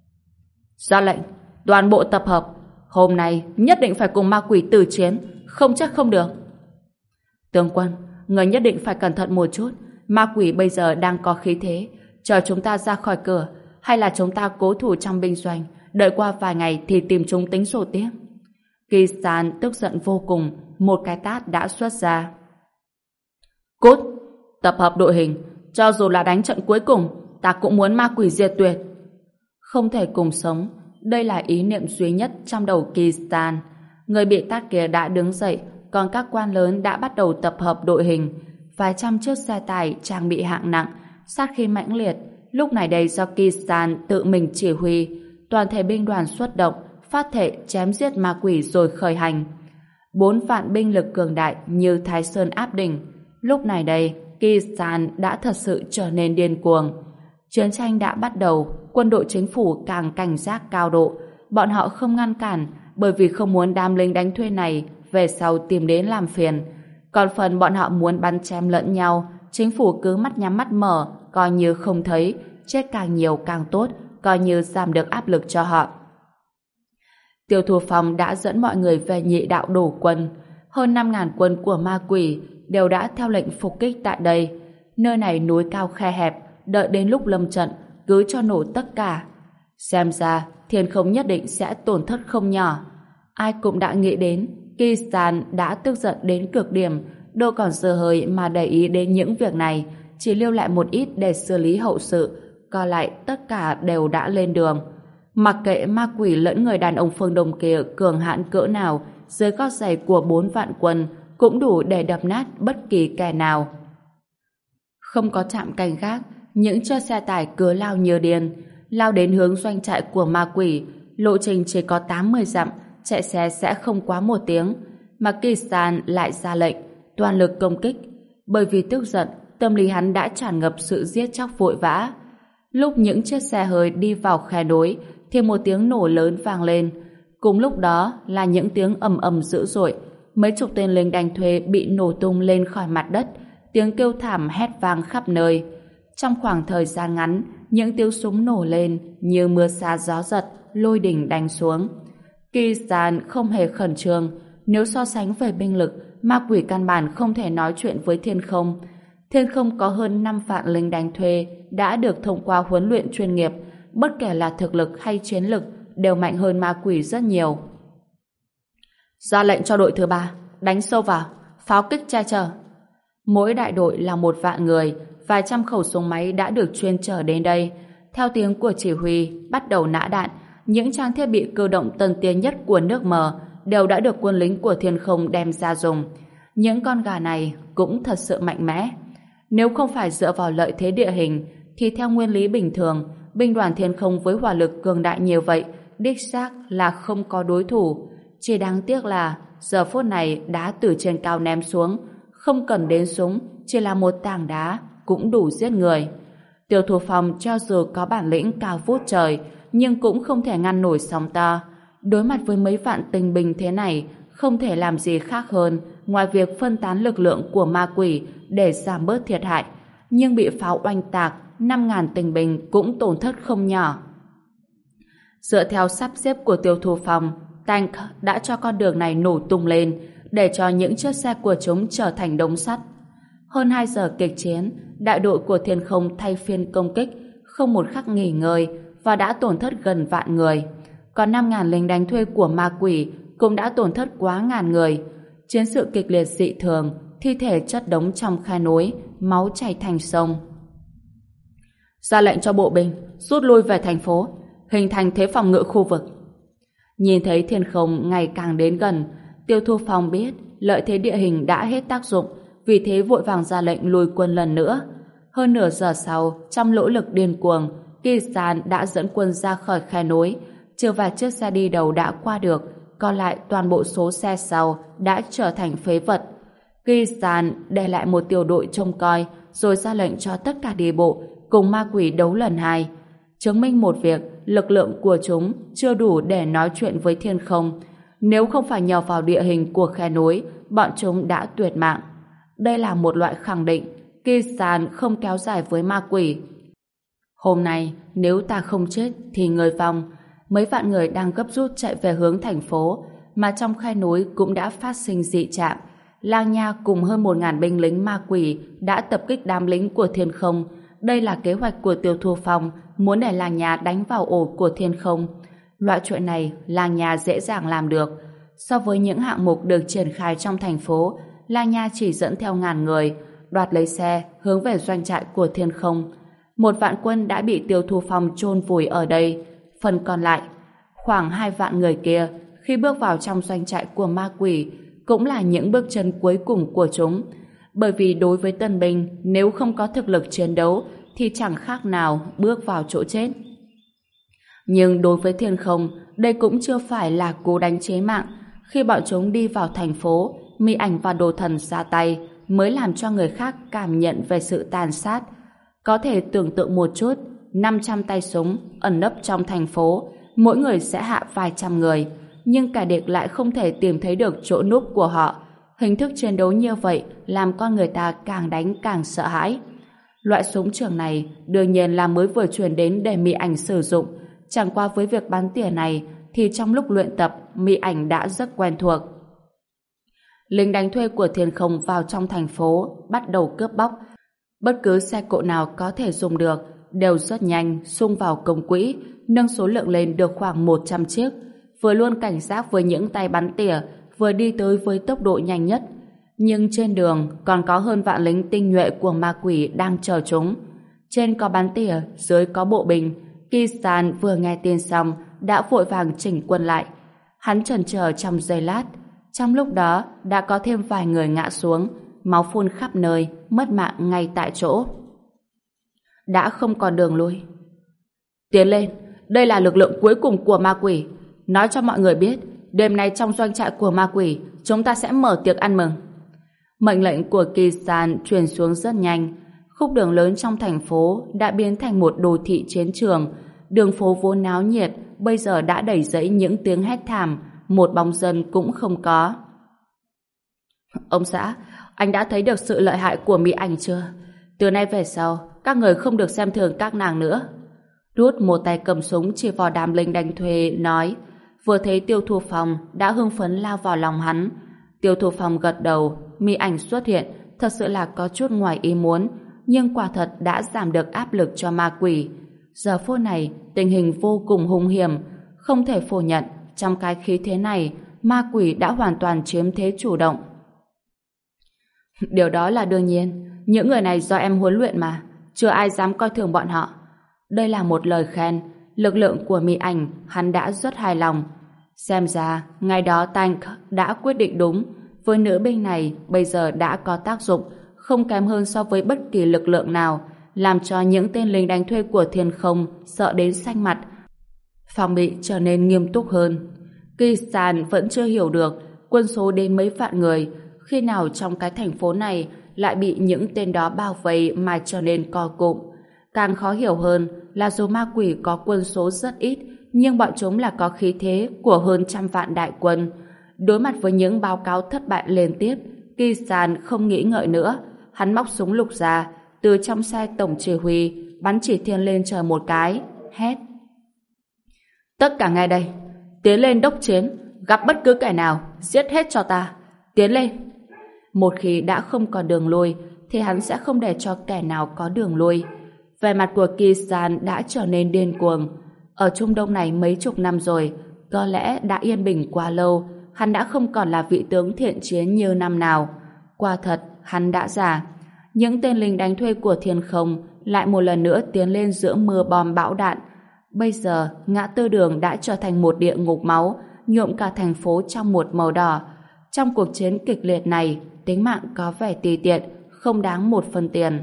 S1: Ra lệnh, toàn bộ tập hợp, hôm nay nhất định phải cùng ma quỷ tử chiến, không chắc không được. Tướng quân, người nhất định phải cẩn thận một chút, ma quỷ bây giờ đang có khí thế, chờ chúng ta ra khỏi cửa, hay là chúng ta cố thủ trong binh doanh, đợi qua vài ngày thì tìm chúng tính sổ tiếp. Kistan tức giận vô cùng, một cái tát đã xuất ra. Cút, tập hợp đội hình, cho dù là đánh trận cuối cùng, ta cũng muốn ma quỷ diệt tuyệt. Không thể cùng sống, đây là ý niệm duy nhất trong đầu Kistan. Người bị tát kia đã đứng dậy, còn các quan lớn đã bắt đầu tập hợp đội hình. Vài trăm chiếc xe tải trang bị hạng nặng, sát khí mãnh liệt. Lúc này đây do Kistan tự mình chỉ huy, toàn thể binh đoàn xuất động, phát thệ chém giết ma quỷ rồi khởi hành. 4 vạn binh lực cường đại như Thái Sơn áp đỉnh. Lúc này đây, Kistan đã thật sự trở nên điên cuồng. Chiến tranh đã bắt đầu, quân đội chính phủ càng cảnh giác cao độ. Bọn họ không ngăn cản, bởi vì không muốn đám lính đánh thuê này về sau tìm đến làm phiền. Còn phần bọn họ muốn bắn chém lẫn nhau, chính phủ cứ mắt nhắm mắt mở, coi như không thấy, chết càng nhiều càng tốt, coi như giảm được áp lực cho họ. Tiêu Thu Phong đã dẫn mọi người về Nhị Đạo đổ quân. Hơn 5.000 quân của ma quỷ đều đã theo lệnh phục kích tại đây. Nơi này núi cao khe hẹp, đợi đến lúc lâm trận, cứ cho nổ tất cả. Xem ra, Thiên Không nhất định sẽ tổn thất không nhỏ. Ai cũng đã nghĩ đến, Kistan đã tức giận đến cực điểm, đâu còn dư hơi mà để ý đến những việc này, chỉ lưu lại một ít để xử lý hậu sự, còn lại tất cả đều đã lên đường. Mặc kệ ma quỷ lẫn người đàn ông phương Đông kia cường hãn cỡ nào, dưới gót giày của 4 vạn quân cũng đủ để đập nát bất kỳ kẻ nào. Không có trạm canh gác, những chiếc xe tải cứ lao như điên, lao đến hướng doanh trại của ma quỷ. Lộ trình chỉ có 80 dặm, chạy xe sẽ không quá 1 tiếng. Mà Kisan lại ra lệnh toàn lực công kích. Bởi vì tức giận, tâm lý hắn đã tràn ngập sự giết chóc vội vã. Lúc những chiếc xe hơi đi vào khe núi thì một tiếng nổ lớn vang lên. Cùng lúc đó là những tiếng ầm ầm dữ dội. Mấy chục tên lính đánh thuê bị nổ tung lên khỏi mặt đất, tiếng kêu thảm hét vang khắp nơi. Trong khoảng thời gian ngắn, những tiếng súng nổ lên như mưa sa gió giật, lôi đỉnh đánh xuống. Kisan không hề khẩn trương. Nếu so sánh về binh lực, ma quỷ căn bản không thể nói chuyện với Thiên Không. Thiên Không có hơn 5 vạn lính đánh thuê đã được thông qua huấn luyện chuyên nghiệp, bất kể là thực lực hay chiến lực đều mạnh hơn ma quỷ rất nhiều. Ra lệnh cho đội thứ 3 đánh sâu vào, pháo kích che chở. Mỗi đại đội là 1 vạn người, vài trăm khẩu súng máy đã được chuyên chở đến đây. Theo tiếng của chỉ huy, bắt đầu nã đạn. Những trang thiết bị cơ động tân tiến nhất của nước Mờ đều đã được quân lính của Thiên Không đem ra dùng. Những con gà này cũng thật sự mạnh mẽ. Nếu không phải dựa vào lợi thế địa hình, thì theo nguyên lý bình thường, binh đoàn Thiên Không với hỏa lực cường đại như vậy, đích xác là không có đối thủ. Chỉ đáng tiếc là giờ phút này đá từ trên cao ném xuống, không cần đến súng, chỉ là một tảng đá cũng đủ giết người. Tiêu Thu Phong cho dù có bản lĩnh cao vút trời, nhưng cũng không thể ngăn nổi sóng to. Đối mặt với mấy vạn tinh binh thế này, không thể làm gì khác hơn ngoài việc phân tán lực lượng của ma quỷ để giảm bớt thiệt hại. Nhưng bị pháo oanh tạc, 5.000 tinh binh cũng tổn thất không nhỏ. Dựa theo sắp xếp của Tiêu Thu Phong, tank đã cho con đường này nổ tung lên để cho những chiếc xe của chúng trở thành đống sắt. Hơn 2 giờ kịch chiến, đại đội của Thiên Không thay phiên công kích, không một khắc nghỉ ngơi và đã tổn thất gần vạn người. Còn 5.000 lính đánh thuê của ma quỷ cũng đã tổn thất quá ngàn người. Chiến sự kịch liệt dị thường, thi thể chất đống trong khe núi, máu chảy thành sông. Ra lệnh cho bộ binh rút lui về thành phố, hình thành thế phòng ngự khu vực. Nhìn thấy Thiên Không ngày càng đến gần, Tiêu Thu Phong biết lợi thế địa hình đã hết tác dụng, vì thế vội vàng ra lệnh lùi quân lần nữa. Hơn nửa giờ sau, trong nỗ lực điên cuồng, Kisan đã dẫn quân ra khỏi khe núi. Chưa vài chiếc xe đi đầu đã qua được, còn lại toàn bộ số xe sau đã trở thành phế vật. Kisan để lại một tiểu đội trông coi, rồi ra lệnh cho tất cả đi bộ cùng ma quỷ đấu lần 2. Chứng minh một việc, lực lượng của chúng chưa đủ để nói chuyện với Thiên Không. Nếu không phải nhờ vào địa hình của khe núi, bọn chúng đã tuyệt mạng. Đây là một loại khẳng định Kisan không kéo dài với ma quỷ. Hôm nay, nếu ta không chết thì người vong. Mấy vạn người đang gấp rút chạy về hướng thành phố, mà trong khe núi cũng đã phát sinh dị trạng. Lang Nha cùng hơn 1.000 binh lính ma quỷ đã tập kích đám lính của Thiên Không. Đây là kế hoạch của Tiêu Thu Phong, muốn để Lang Nha đánh vào ổ của Thiên Không. Loại chuyện này Lang Nha dễ dàng làm được. So với những hạng mục được triển khai trong thành phố, Lang Nha chỉ dẫn theo ngàn người, đoạt lấy xe hướng về doanh trại của Thiên Không. 1 vạn quân đã bị Tiêu Thu Phong chôn vùi ở đây. Phần còn lại, khoảng 2 vạn người kia, khi bước vào trong doanh trại của ma quỷ, cũng là những bước chân cuối cùng của chúng. Bởi vì đối với tân binh, nếu không có thực lực chiến đấu, thì chẳng khác nào bước vào chỗ chết. Nhưng đối với Thiên Không, đây cũng chưa phải là cú đánh chế mạng. Khi bọn chúng đi vào thành phố, Mi Ảnh và Đồ Thần ra tay mới làm cho người khác cảm nhận về sự tàn sát. Có thể tưởng tượng một chút, 500 tay súng ẩn nấp trong thành phố, mỗi người sẽ hạ vài trăm người, nhưng kẻ địch lại không thể tìm thấy được chỗ núp của họ. Hình thức chiến đấu như vậy làm con người ta càng đánh càng sợ hãi. Loại súng trường này đương nhiên là mới vừa chuyển đến để Mi Ảnh sử dụng. Chẳng qua với việc bắn tỉa này thì trong lúc luyện tập, Mi Ảnh đã rất quen thuộc. Lính đánh thuê của Thiên Không vào trong thành phố, bắt đầu cướp bóc. Bất cứ xe cộ nào có thể dùng được đều rất nhanh xung vào công quỹ, nâng số lượng lên được khoảng 100 chiếc. Vừa luôn cảnh giác với những tay bắn tỉa, vừa đi tới với tốc độ nhanh nhất. Nhưng trên đường còn có hơn vạn lính tinh nhuệ của ma quỷ đang chờ chúng. Trên có bắn tỉa, dưới có bộ binh. Kistan vừa nghe tin xong đã vội vàng chỉnh quân lại. Hắn chần chờ trong giây lát. Trong lúc đó đã có thêm vài người ngã xuống, máu phun khắp nơi, mất mạng ngay tại chỗ. Đã không còn đường lui. Tiến lên, đây là lực lượng cuối cùng của ma quỷ. Nói cho mọi người biết, đêm nay trong doanh trại của ma quỷ, chúng ta sẽ mở tiệc ăn mừng. Mệnh lệnh của Kistan truyền xuống rất nhanh. Khúc đường lớn trong thành phố đã biến thành một đô thị chiến trường. Đường phố vốn náo nhiệt bây giờ đã đầy rẫy những tiếng hét thảm, một bóng dân cũng không có. Ông xã, anh đã thấy được sự lợi hại của Mỹ Ảnh chưa? Từ nay về sau, các người không được xem thường các nàng nữa. Rút một tay cầm súng chỉ vào đám lính đánh thuê nói. Vừa thấy Tiêu Thu Phong đã hưng phấn lao vào lòng hắn. Tiêu Thu Phong gật đầu. Mỹ Ảnh xuất hiện thật sự là có chút ngoài ý muốn, nhưng quả thật đã giảm được áp lực cho ma quỷ. Giờ phút này tình hình vô cùng hung hiểm, không thể phủ nhận trong cái khí thế này ma quỷ đã hoàn toàn chiếm thế chủ động. Điều đó là đương nhiên, những người này do em huấn luyện mà, chưa ai dám coi thường bọn họ. Đây là một lời khen, lực lượng của Mỹ Ảnh hắn đã rất hài lòng. Xem ra ngày đó Tank đã quyết định đúng, với nữ binh này bây giờ đã có tác dụng, không kém hơn so với bất kỳ lực lượng nào, làm cho những tên lính đánh thuê của Thiên Không sợ đến xanh mặt, phòng bị trở nên nghiêm túc hơn. Kistan vẫn chưa hiểu được quân số đến mấy vạn người, khi nào trong cái thành phố này lại bị những tên đó bao vây mà trở nên co cụm. Càng khó hiểu hơn là dù ma quỷ có quân số rất ít, nhưng bọn chúng là có khí thế của hơn 100 vạn đại quân. Đối mặt với những báo cáo thất bại liên tiếp, Kistan không nghĩ ngợi nữa. Hắn móc súng lục ra, từ trong xe tổng chỉ huy bắn chỉ thiên lên trời một cái, hét: tất cả ngay đây, tiến lên đốc chiến, gặp bất cứ kẻ nào giết hết cho ta, tiến lên. Một khi đã không còn đường lui thì hắn sẽ không để cho kẻ nào có đường lui. Vẻ mặt của Kistan đã trở nên điên cuồng. Ở Trung Đông này mấy chục năm rồi, có lẽ đã yên bình quá lâu, hắn đã không còn là vị tướng thiện chiến như năm nào. Quả thật, hắn đã già. Những tên lính đánh thuê của Thiên Không lại một lần nữa tiến lên giữa mưa bom bão đạn. Bây giờ, ngã tư đường đã trở thành một địa ngục máu, nhuộm cả thành phố trong một màu đỏ. Trong cuộc chiến kịch liệt này, tính mạng có vẻ tùy tiện, không đáng một phân tiền.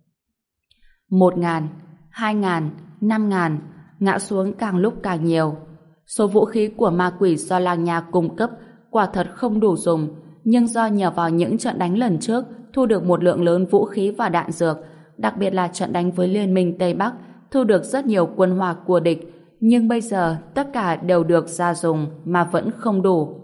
S1: 1.000, 2.000, 5.000, ngã xuống càng lúc càng nhiều. Số vũ khí của ma quỷ do làng nhà cung cấp quả thật không đủ dùng, nhưng do nhờ vào những trận đánh lần trước thu được một lượng lớn vũ khí và đạn dược, đặc biệt là trận đánh với Liên minh Tây Bắc, thu được rất nhiều quân hỏa của địch, nhưng bây giờ tất cả đều được ra dùng mà vẫn không đủ.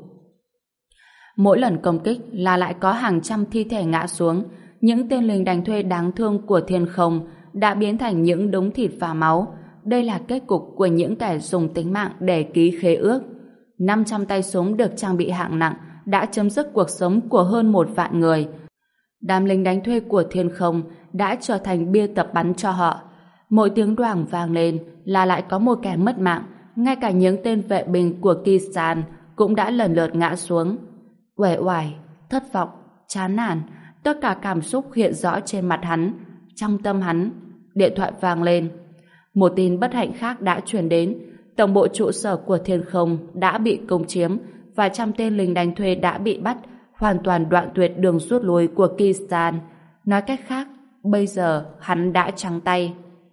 S1: Mỗi lần công kích là lại có hàng trăm thi thể ngã xuống, những tên lính đánh thuê đáng thương của Thiên Không đã biến thành những đống thịt và máu. Đây là kết cục của những kẻ dùng tính mạng để ký khế ước. 500 tay súng được trang bị hạng nặng đã chấm dứt cuộc sống của hơn 1 vạn người. Đám lính đánh thuê của Thiên Không đã trở thành bia tập bắn cho họ. Mỗi tiếng đoảng vang lên là lại có một kẻ mất mạng, ngay cả những tên vệ binh của Kistan cũng đã lần lượt ngã xuống. Uể oải, thất vọng, chán nản, tất cả cảm xúc hiện rõ trên mặt hắn. Trong tâm hắn, điện thoại vang lên. Một tin bất hạnh khác đã truyền đến. Tổng bộ trụ sở của Thiên Không đã bị công chiếm và 100 tên lính đánh thuê đã bị bắt, hoàn toàn đoạn tuyệt đường rút lui của Kistan. Nói cách khác, bây giờ hắn đã trắng tay.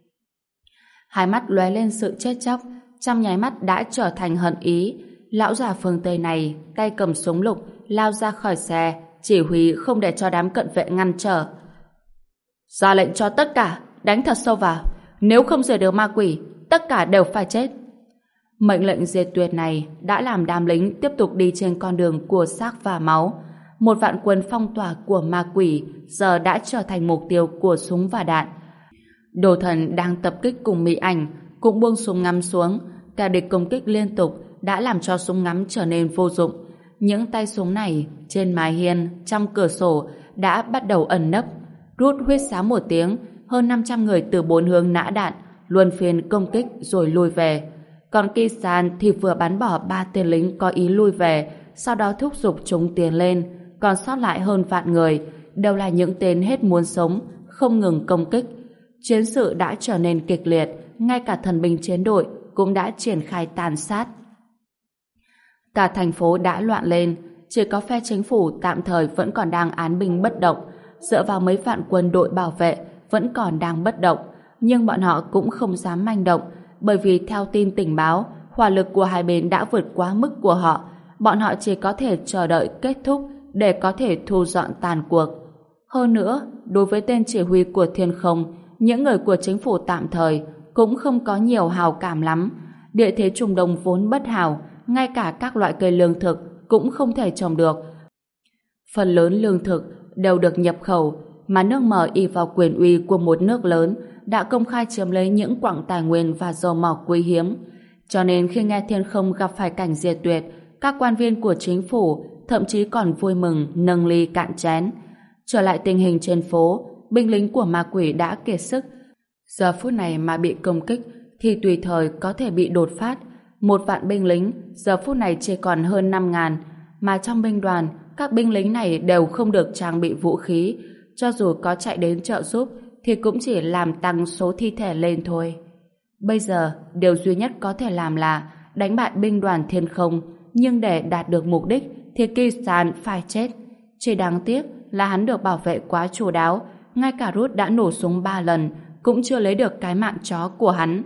S1: Hai mắt lóe lên sự chết chóc, trong nháy mắt đã trở thành hận ý. Lão già phương Tây này tay cầm súng lục lao ra khỏi xe, chỉ huy không để cho đám cận vệ ngăn trở. Ra lệnh cho tất cả đánh thật sâu vào, nếu không diệt được ma quỷ, tất cả đều phải chết. Mệnh lệnh diệt tuyệt này đã làm đám lính tiếp tục đi trên con đường của xác và máu. 1 vạn quân phong tỏa của ma quỷ giờ đã trở thành mục tiêu của súng và đạn. Đồ thần đang tập kích cùng Mỹ Ảnh cũng buông súng ngắm xuống. Cả địch công kích liên tục đã làm cho súng ngắm trở nên vô dụng. Những tay súng này trên mái hiên, trong cửa sổ đã bắt đầu ẩn nấp. Rút huýt sáo một tiếng, hơn 500 người từ 4 hướng nã đạn, luân phiên công kích rồi lui về. Còn Kistan thì vừa bắn bỏ 3 tên lính có ý lui về, sau đó thúc giục chúng tiến lên. Còn sót lại hơn vạn người, đều là những tên hết muốn sống, không ngừng công kích. Chiến sự đã trở nên kịch liệt, ngay cả thần binh chiến đội cũng đã triển khai tàn sát. Cả thành phố đã loạn lên, chỉ có phe chính phủ tạm thời vẫn còn đang án binh bất động, dựa vào mấy vạn quân đội bảo vệ vẫn còn đang bất động, nhưng bọn họ cũng không dám manh động, bởi vì theo tin tình báo, hỏa lực của hai bên đã vượt quá mức của họ, bọn họ chỉ có thể chờ đợi kết thúc để có thể thu dọn tàn cuộc. Hơn nữa, đối với tên chỉ huy của Thiên Không, những người của chính phủ tạm thời cũng không có nhiều hào cảm lắm. Địa thế Trung Đông vốn bất hảo, ngay cả các loại cây lương thực cũng không thể trồng được. Phần lớn lương thực đều được nhập khẩu, mà nước Mở ỷ vào quyền uy của một nước lớn đã công khai chiếm lấy những quặng tài nguyên và dầu mỏ quý hiếm. Cho nên khi nghe Thiên Không gặp phải cảnh diệt tuyệt, các quan viên của chính phủ thậm chí còn vui mừng nâng ly cạn chén. Trở lại tình hình trên phố, binh lính của ma quỷ đã kiệt sức. Giờ phút này mà bị công kích thì tùy thời có thể bị đột phát. 1.000 binh lính giờ phút này chỉ còn hơn 5.000, mà trong binh đoàn các binh lính này đều không được trang bị vũ khí, cho dù có chạy đến trợ giúp thì cũng chỉ làm tăng số thi thể lên thôi. Bây giờ điều duy nhất có thể làm là đánh bại binh đoàn Thiên Không, nhưng để đạt được mục đích thì Kisan phải chết. Chỉ đáng tiếc là hắn được bảo vệ quá chu đáo, ngay cả Rút đã nổ súng 3 lần cũng chưa lấy được cái mạng chó của hắn.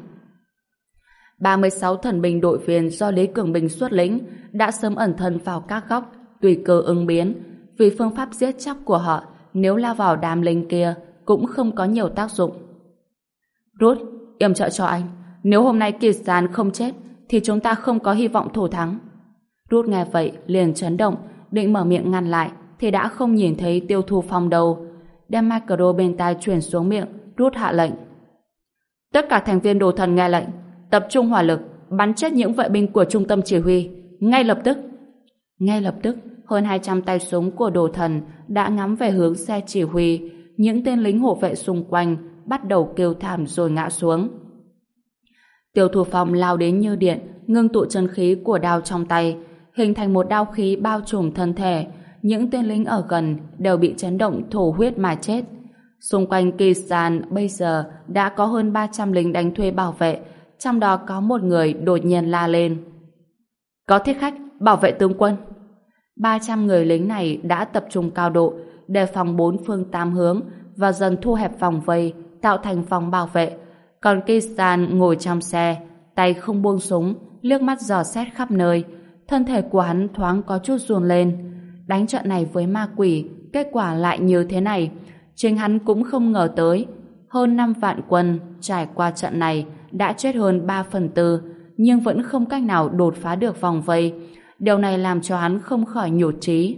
S1: 36 thần binh đội viên do Lý Cường Bình xuất lĩnh đã sớm ẩn thân vào các góc, tùy cơ ứng biến. Vì phương pháp giết chóc của họ, nếu lao vào đám lính kia cũng không có nhiều tác dụng. Rút, yểm trợ cho anh. Nếu hôm nay Kisan không chết thì chúng ta không có hy vọng thủ thắng. Rút nghe vậy liền chấn động, định mở miệng ngăn lại thì đã không nhìn thấy Tiêu Thu Phong đâu. Đem micro bên tai truyền xuống miệng, Rút hạ lệnh. Tất cả thành viên đồ thần nghe lệnh, tập trung hỏa lực, bắn chết những vệ binh của trung tâm chỉ huy, ngay lập tức. Ngay lập tức, hơn 200 tay súng của đồ thần đã ngắm về hướng xe chỉ huy. Những tên lính hộ vệ xung quanh bắt đầu kêu thảm rồi ngã xuống. Tiêu Thu Phong lao đến như điện, ngưng tụ chân khí của đao trong tay, hình thành một đao khí bao trùm thân thể. Những tên lính ở gần đều bị chấn động thổ huyết mà chết. Xung quanh Kisan bây giờ đã có hơn 300 lính đánh thuê bảo vệ, trong đó có một người đột nhiên la lên. Có thiết khách, bảo vệ tướng quân. 300 người lính này đã tập trung cao độ, đề phòng 4 phương 8 hướng và dần thu hẹp vòng vây, tạo thành vòng bảo vệ. Còn Kisan ngồi trong xe, tay không buông súng, liếc mắt dò xét khắp nơi. Thân thể của hắn thoáng có chút run lên. Đánh trận này với ma quỷ, kết quả lại như thế này. Chính hắn cũng không ngờ tới. Hơn 5 vạn quân trải qua trận này đã chết hơn 3/4, nhưng vẫn không cách nào đột phá được vòng vây. Điều này làm cho hắn không khỏi nhụt chí.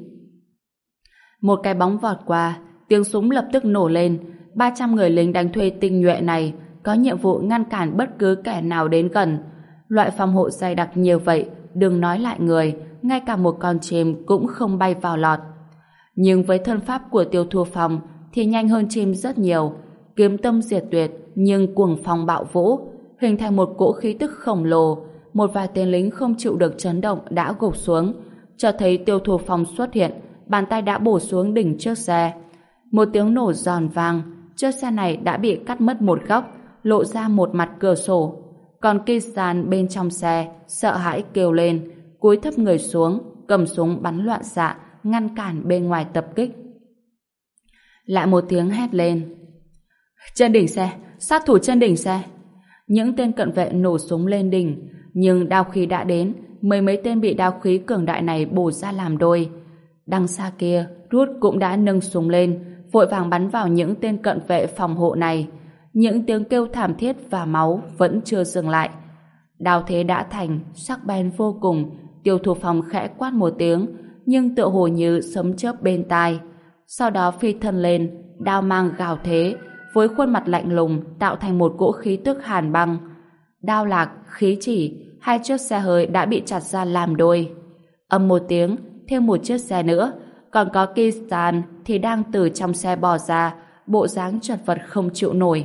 S1: Một cái bóng vọt qua, tiếng súng lập tức nổ lên. 300 người lính đánh thuê tinh nhuệ này có nhiệm vụ ngăn cản bất cứ kẻ nào đến gần. Loại phòng hộ dày đặc nhiều vậy, đừng nói lại người, ngay cả một con chim cũng không bay vào lọt. Nhưng với thân pháp của Tiêu Thu Phong thì nhanh hơn chim rất nhiều. Kiếm tâm diệt tuyệt, nhưng cuồng phong bạo vũ, hình thành một cỗ khí tức khổng lồ. Một vài tên lính không chịu được chấn động đã gục xuống. Cho thấy Tiêu Thu Phong xuất hiện, bàn tay đã bổ xuống đỉnh chiếc xe. Một tiếng nổ giòn vang, chiếc xe này đã bị cắt mất một góc, lộ ra một mặt cửa sổ. Còn Kisan bên trong xe sợ hãi kêu lên, cúi thấp người xuống, cầm súng bắn loạn xạ, ngăn cản bên ngoài tập kích. Lại một tiếng hét lên. Trên đỉnh xe, sát thủ trên đỉnh xe. Những tên cận vệ nổ súng lên đỉnh, nhưng đao khí đã đến, mấy tên bị đao khí cường đại này bổ ra làm đôi. Đằng xa kia, Rút cũng đã nâng súng lên, vội vàng bắn vào những tên cận vệ phòng hộ này. Những tiếng kêu thảm thiết và máu vẫn chưa dừng lại. Đao thế đã thành, sắc bén vô cùng. Tiêu Thu Phong khẽ quát một tiếng, nhưng tựa hồ như sấm chớp bên tai. Sau đó phi thân lên, đao mang gào thế, với khuôn mặt lạnh lùng tạo thành một cỗ khí tức hàn băng. Đao lạc, khí chỉ, hai chiếc xe hơi đã bị chặt ra làm đôi. Ầm một tiếng, thêm một chiếc xe nữa, còn có Kisan thì đang từ trong xe bò ra, bộ dáng chật vật không chịu nổi.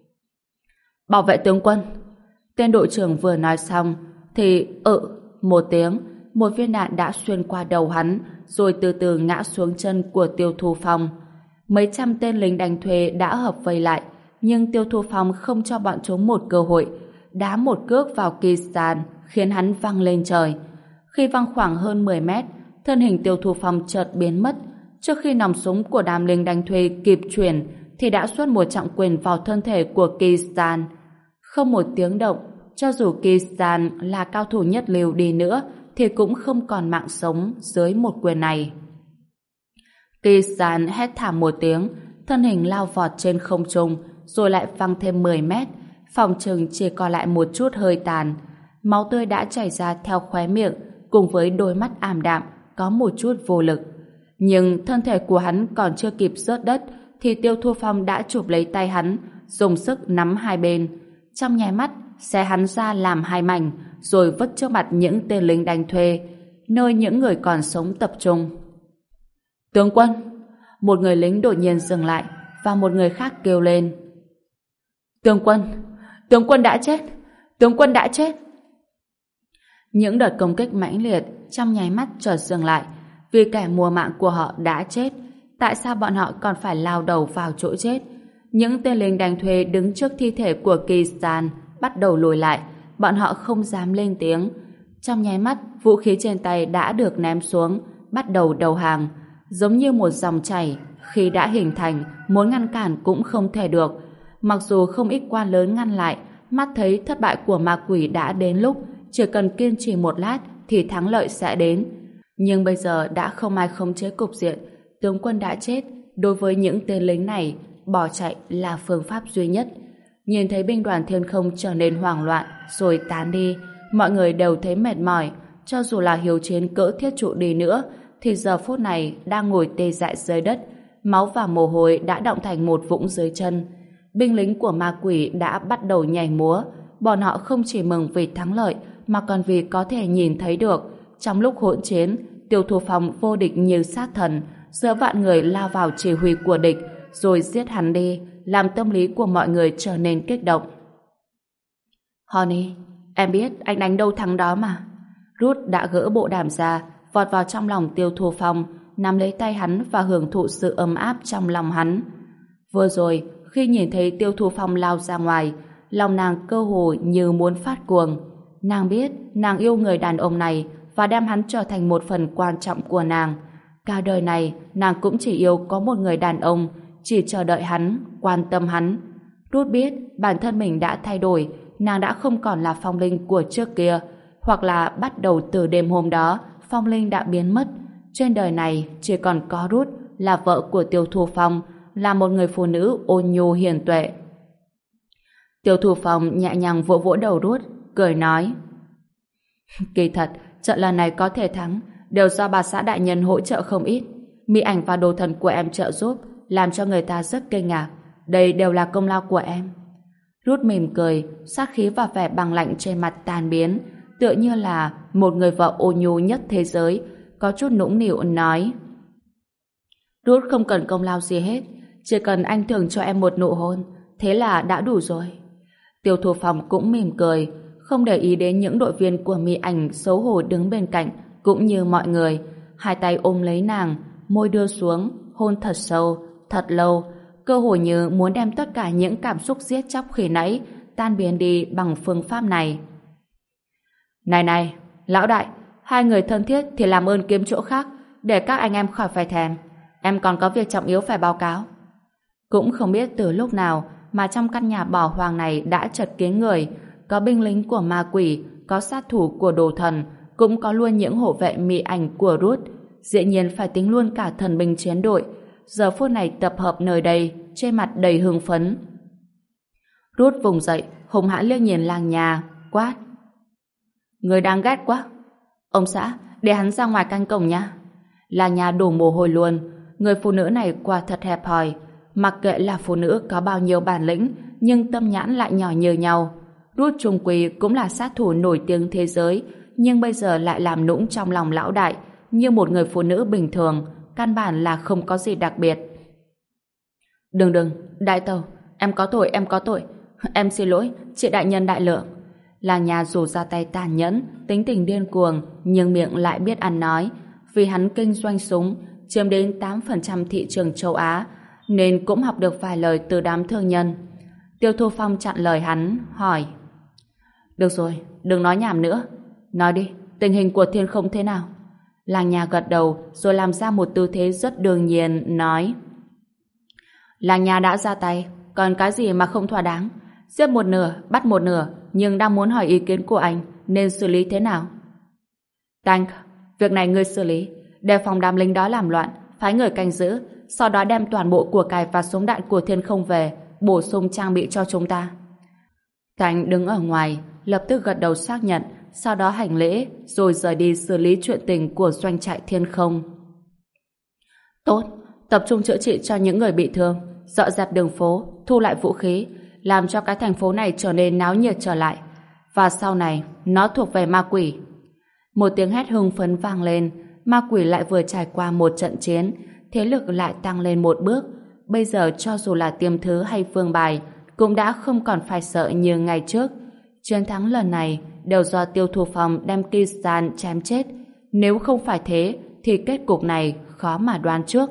S1: Bảo vệ tướng quân. Tên đội trưởng vừa nói xong thì một tiếng, một viên đạn đã xuyên qua đầu hắn, rồi từ từ ngã xuống chân của Tiêu Thu Phong. Mấy trăm tên lính đánh thuê đã hợp vây lại, nhưng Tiêu Thu Phong không cho bọn chúng một cơ hội, đá một cước vào Kỳ Sàn khiến hắn văng lên trời. Khi văng khoảng hơn 10 mét, thân hình Tiêu Thu Phong chợt biến mất. Trước khi nòng súng của đám lính đánh thuê kịp chuyển, thì đã xuất một trọng quyền vào thân thể của Kỳ Sàn. Không một tiếng động, cho dù Kỳ Sàn là cao thủ nhất lưu đi nữa, thì cũng không còn mạng sống dưới một quyền này. Kỳ Sàn hét thảm một tiếng, thân hình lao vọt trên không trung, rồi lại văng thêm 10 mét, phòng chừng chỉ còn lại một chút hơi tàn. Máu tươi đã chảy ra theo khóe miệng, cùng với đôi mắt ảm đạm, có một chút vô lực. Nhưng thân thể của hắn còn chưa kịp rớt đất, thì Tiêu Thu Phong đã chụp lấy tay hắn, dùng sức nắm hai bên. Trong nháy mắt, xé hắn ra làm hai mảnh, rồi vứt trước mặt những tên lính đánh thuê, nơi những người còn sống tập trung. Tướng quân! Một người lính đột nhiên dừng lại, và một người khác kêu lên. Tướng quân! Tướng quân đã chết! Tướng quân đã chết! Những đợt công kích mãnh liệt trong nháy mắt chợt dừng lại, vì kẻ mua mạng của họ đã chết. Tại sao bọn họ còn phải lao đầu vào chỗ chết? Những tên lính đánh thuê đứng trước thi thể của Kỳ Sàn bắt đầu lùi lại, bọn họ không dám lên tiếng. Trong nháy mắt, vũ khí trên tay đã được ném xuống, bắt đầu đầu hàng. Giống như một dòng chảy, khi đã hình thành, muốn ngăn cản cũng không thể được. Mặc dù không ít quan lớn ngăn lại, mắt thấy thất bại của ma quỷ đã đến lúc, chỉ cần kiên trì một lát thì thắng lợi sẽ đến. Nhưng bây giờ đã không ai khống chế cục diện, tướng quân đã chết, đối với những tên lính này, bỏ chạy là phương pháp duy nhất. Nhìn thấy binh đoàn thiên không trở nên hoảng loạn rồi tán đi, mọi người đều thấy mệt mỏi. Cho dù là hiếu chiến cỡ thiết trụ đi nữa, thì giờ phút này đang ngồi tê dại dưới đất, máu và mồ hôi đã đọng thành một vũng dưới chân. Binh lính của ma quỷ đã bắt đầu nhảy múa. Bọn họ không chỉ mừng vì thắng lợi, mà còn vì có thể nhìn thấy được trong lúc hỗn chiến, Tiêu Thu Phong vô địch như sát thần, giữa vạn người lao vào chỉ huy của địch, rồi giết hắn đi, làm tâm lý của mọi người trở nên kích động. Honey, em biết anh đánh đâu thắng đó mà. Ruth đã gỡ bộ đàm ra, vọt vào trong lòng Tiêu Thu Phong, nắm lấy tay hắn và hưởng thụ sự ấm áp trong lòng hắn. Vừa rồi, khi nhìn thấy Tiêu Thu Phong lao ra ngoài, lòng nàng cơ hồ như muốn phát cuồng. Nàng biết nàng yêu người đàn ông này và đem hắn trở thành một phần quan trọng của nàng. Cả đời này, nàng cũng chỉ yêu có một người đàn ông, chỉ chờ đợi hắn, quan tâm hắn. Ruth biết bản thân mình đã thay đổi, nàng đã không còn là Phong Linh của trước kia, hoặc là bắt đầu từ đêm hôm đó, Phong Linh đã biến mất. Trên đời này chỉ còn có Ruth là vợ của Tiêu Thu Phong, là một người phụ nữ ôn nhu hiền tuệ. Tiêu Thu Phong nhẹ nhàng vỗ vỗ đầu Ruth, cười nói: Kỳ thật, trận lần này có thể thắng đều do bà xã đại nhân hỗ trợ không ít. Mỹ ảnh và đồ thần của em trợ giúp, làm cho người ta rất kinh ngạc. Đây đều là công lao của em. Ruth mỉm cười, sát khí và vẻ bằng lạnh trên mặt tan biến, tựa như là một người vợ ôn nhu nhất thế giới, có chút nũng nịu nói: Ruth không cần công lao gì hết, chỉ cần anh thưởng cho em một nụ hôn, thế là đã đủ rồi. Tiêu Thu Phong cũng mỉm cười, không để ý đến những đội viên của Mỹ ảnh xấu hổ đứng bên cạnh, cũng như mọi người. Hai tay ôm lấy nàng, môi đưa xuống, hôn thật sâu, thật lâu, cơ hồ như muốn đem tất cả những cảm xúc giết chóc khi nãy tan biến đi bằng phương pháp này. Này này, lão đại, hai người thân thiết thì làm ơn kiếm chỗ khác, để các anh em khỏi phải thèm. Em còn có việc trọng yếu phải báo cáo. Cũng không biết từ lúc nào mà trong căn nhà bỏ hoang này đã chật kín người, có binh lính của ma quỷ, có sát thủ của đồ thần, cũng có luôn những hộ vệ Mỹ ảnh của Ruth, dĩ nhiên phải tính luôn cả thần binh chiến đội. Giờ phút này tập hợp nơi đây, trên mặt đầy hưng phấn. Ruth vùng dậy, hùng hãn liếc nhìn làng nhà, quát: Người đang ghét quá. Ông xã, để hắn ra ngoài canh cổng nha. Làng nhà đổ mồ hôi luôn. Người phụ nữ này quả thật hẹp hòi. Mặc kệ là phụ nữ có bao nhiêu bản lĩnh, nhưng tâm nhãn lại nhỏ như nhau. Ruth trung quy cũng là sát thủ nổi tiếng thế giới, nhưng bây giờ lại làm nũng trong lòng lão đại, như một người phụ nữ bình thường, căn bản là không có gì đặc biệt. Đừng, đại tàu, em có tội, em có tội. Em xin lỗi, chị đại nhân đại lượng. Làng nhà dù ra tay tàn nhẫn, tính tình điên cuồng, nhưng miệng lại biết ăn nói. Vì hắn kinh doanh súng, chiếm đến 8% thị trường châu Á, nên cũng học được vài lời từ đám thương nhân. Tiêu Thu Phong chặn lời hắn, hỏi. Được rồi, đừng nói nhảm nữa. Nói đi, tình hình của Thiên Không thế nào? Làng nhà gật đầu rồi làm ra một tư thế rất đương nhiên, nói. Làng nhà đã ra tay, còn cái gì mà không thỏa đáng? Giết một nửa, bắt một nửa, nhưng đang muốn hỏi ý kiến của anh, nên xử lý thế nào? Tank, việc này ngươi xử lý, đề phòng đám lính đó làm loạn, phái người canh giữ, sau đó đem toàn bộ của cải và súng đạn của Thiên Không về, bổ sung trang bị cho chúng ta. Tank đứng ở ngoài, lập tức gật đầu xác nhận, sau đó hành lễ, rồi rời đi xử lý chuyện tình của doanh trại Thiên Không. Tốt, tập trung chữa trị cho những người bị thương, dọn dẹp đường phố, thu lại vũ khí, làm cho cái thành phố này trở nên náo nhiệt trở lại. Và sau này, nó thuộc về ma quỷ. Một tiếng hét hưng phấn vang lên, ma quỷ lại vừa trải qua một trận chiến, thế lực lại tăng lên một bước. Bây giờ cho dù là Tiêm Thứ hay Vương Bài, cũng đã không còn phải sợ như ngày trước. Chiến thắng lần này đều do Tiêu Thu Phong đem Kistan chém chết. Nếu không phải thế, thì kết cục này khó mà đoán trước.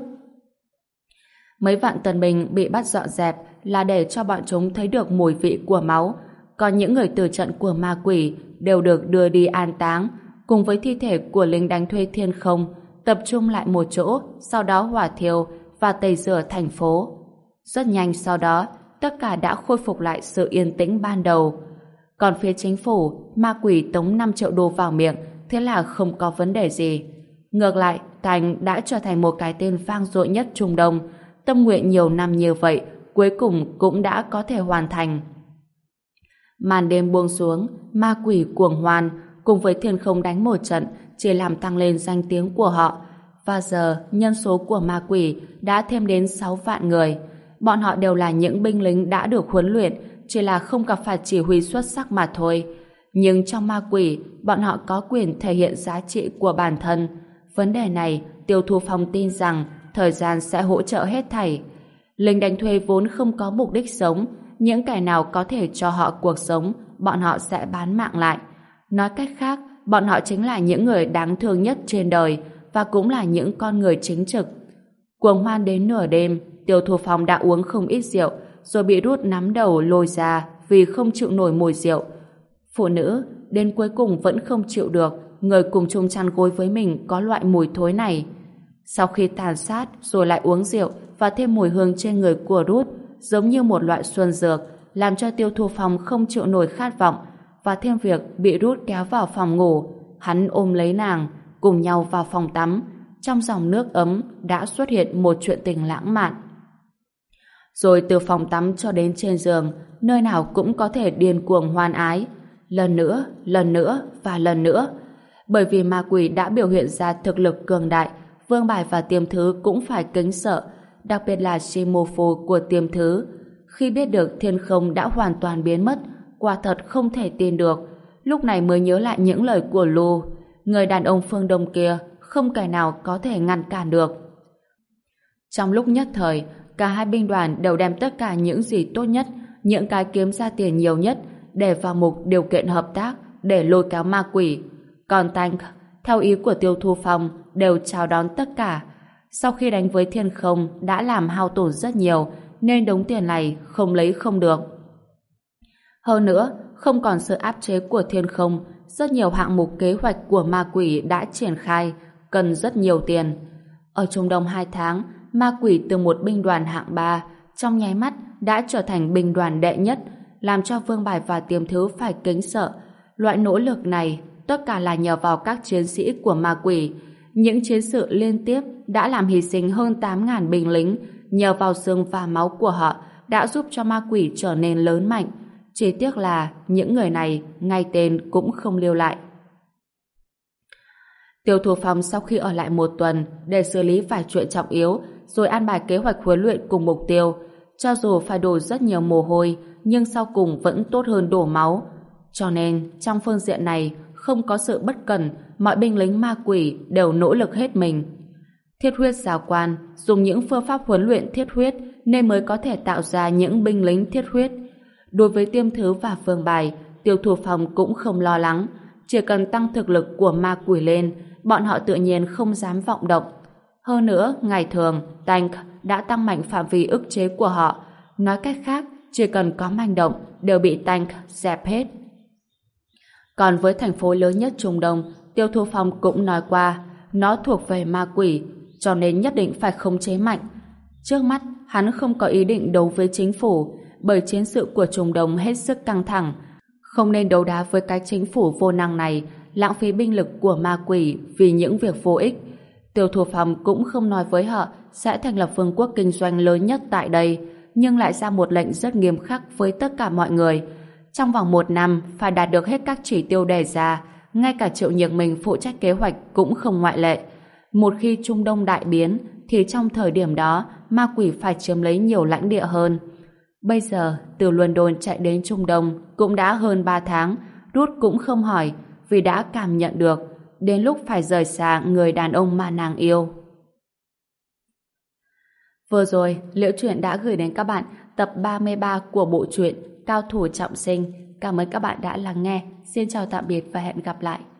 S1: Mấy vạn tân binh bị bắt dọn dẹp là để cho bọn chúng thấy được mùi vị của máu, còn những người từ trận của ma quỷ đều được đưa đi an táng, cùng với thi thể của lính đánh thuê Thiên Không, tập trung lại một chỗ, sau đó hỏa thiêu và tẩy rửa thành phố. Rất nhanh sau đó, tất cả đã khôi phục lại sự yên tĩnh ban đầu. Còn phía chính phủ, ma quỷ tống 5 triệu đô vào miệng, thế là không có vấn đề gì. Ngược lại, Thành đã trở thành một cái tên vang dội nhất Trung Đông. Tâm nguyện nhiều năm như vậy, cuối cùng cũng đã có thể hoàn thành. Màn đêm buông xuống, ma quỷ cuồng hoan cùng với Thiên Không đánh một trận chỉ làm tăng lên danh tiếng của họ. Và giờ, nhân số của ma quỷ đã thêm đến 6 vạn người. Bọn họ đều là những binh lính đã được huấn luyện, chỉ là không gặp phải chỉ huy xuất sắc mà thôi. Nhưng trong ma quỷ, bọn họ có quyền thể hiện giá trị của bản thân. Vấn đề này, Tiêu Thu Phong tin rằng thời gian sẽ hỗ trợ hết thảy. Lính đánh thuê vốn không có mục đích sống, những kẻ nào có thể cho họ cuộc sống, bọn họ sẽ bán mạng lại. Nói cách khác, bọn họ chính là những người đáng thương nhất trên đời và cũng là những con người chính trực. Cuồng hoan đến nửa đêm, Tiêu Thu Phong đã uống không ít rượu, rồi bị rút nắm đầu lôi ra vì không chịu nổi mùi rượu. Phụ nữ đến cuối cùng vẫn không chịu được người cùng chung chăn gối với mình có loại mùi thối này. Sau khi tàn sát rồi lại uống rượu và thêm mùi hương trên người của Rút, giống như một loại xuân dược, làm cho Tiêu Thu Phong không chịu nổi khát vọng, và thêm việc bị Rút kéo vào phòng ngủ, hắn ôm lấy nàng, cùng nhau vào phòng tắm. Trong dòng nước ấm đã xuất hiện một chuyện tình lãng mạn. Rồi từ phòng tắm cho đến trên giường, nơi nào cũng có thể điên cuồng hoan ái. Lần nữa và lần nữa. Bởi vì ma quỷ đã biểu hiện ra thực lực cường đại, Vương Bài và Tiêm Thứ cũng phải kính sợ, đặc biệt là Shimofu của Tiêm Thứ. Khi biết được Thiên Không đã hoàn toàn biến mất, quả thật không thể tin được. Lúc này mới nhớ lại những lời của Lu, người đàn ông phương Đông kia, không kẻ nào có thể ngăn cản được. Trong lúc nhất thời, cả hai binh đoàn đều đem tất cả những gì tốt nhất, những cái kiếm ra tiền nhiều nhất, để vào mục điều kiện hợp tác để lôi kéo ma quỷ. Còn Tank, theo ý của Tiêu Thu Phong, đều chào đón tất cả. Sau khi đánh với Thiên Không đã làm hao tổn rất nhiều, nên đống tiền này không lấy không được. Hơn nữa, không còn sự áp chế của Thiên Không, rất nhiều hạng mục kế hoạch của ma quỷ đã triển khai, cần rất nhiều tiền. Ở Trung Đông 2 tháng, ma quỷ từ một binh đoàn hạng 3 trong nháy mắt đã trở thành binh đoàn đệ nhất, làm cho Vương Bài và Tiêm Thứ phải kính sợ. Loại nỗ lực này tất cả là nhờ vào các chiến sĩ của ma quỷ. Những chiến sự liên tiếp đã làm hy sinh hơn 8.000 binh lính, nhờ vào xương và máu của họ đã giúp cho ma quỷ trở nên lớn mạnh. Chỉ tiếc là những người này ngay tên cũng không lưu lại. Tiêu Thu Phong sau khi ở lại một tuần để xử lý vài chuyện trọng yếu, rồi an bài kế hoạch huấn luyện cùng mục tiêu. Cho dù phải đổ rất nhiều mồ hôi, nhưng sau cùng vẫn tốt hơn đổ máu. Cho nên, trong phương diện này, không có sự bất cẩn, mọi binh lính ma quỷ đều nỗ lực hết mình. Thiết huyết giáo quan dùng những phương pháp huấn luyện thiết huyết nên mới có thể tạo ra những binh lính thiết huyết. Đối với Tiêm Thứ và Vương Bài, Tiêu Thu Phong cũng không lo lắng. Chỉ cần tăng thực lực của ma quỷ lên, bọn họ tự nhiên không dám vọng động. Hơn nữa, ngày thường, Tank đã tăng mạnh phạm vi ức chế của họ. Nói cách khác, chỉ cần có manh động đều bị Tank dẹp hết. Còn với thành phố lớn nhất Trung Đông, Tiêu Thu Phong cũng nói qua, nó thuộc về ma quỷ, cho nên nhất định phải khống chế mạnh. Trước mắt, hắn không có ý định đấu với chính phủ, bởi chiến sự của Trung Đông hết sức căng thẳng. Không nên đấu đá với cái chính phủ vô năng này, lãng phí binh lực của ma quỷ vì những việc vô ích. Tiêu Thu Phong cũng không nói với họ sẽ thành lập vương quốc kinh doanh lớn nhất tại đây, nhưng lại ra một lệnh rất nghiêm khắc với tất cả mọi người. Trong vòng 1 năm phải đạt được hết các chỉ tiêu đề ra, ngay cả Triệu Nhược Minh phụ trách kế hoạch cũng không ngoại lệ. Một khi Trung Đông đại biến, thì trong thời điểm đó, ma quỷ phải chiếm lấy nhiều lãnh địa hơn. Bây giờ, từ London chạy đến Trung Đông cũng đã hơn 3 tháng, Ruth cũng không hỏi, vì đã cảm nhận được, đến lúc phải rời xa người đàn ông mà nàng yêu. Vừa rồi, Liễu Chuyện đã gửi đến các bạn tập 33 của bộ truyện Cao thủ trọng sinh. Cảm ơn các bạn đã lắng nghe. Xin chào tạm biệt và hẹn gặp lại.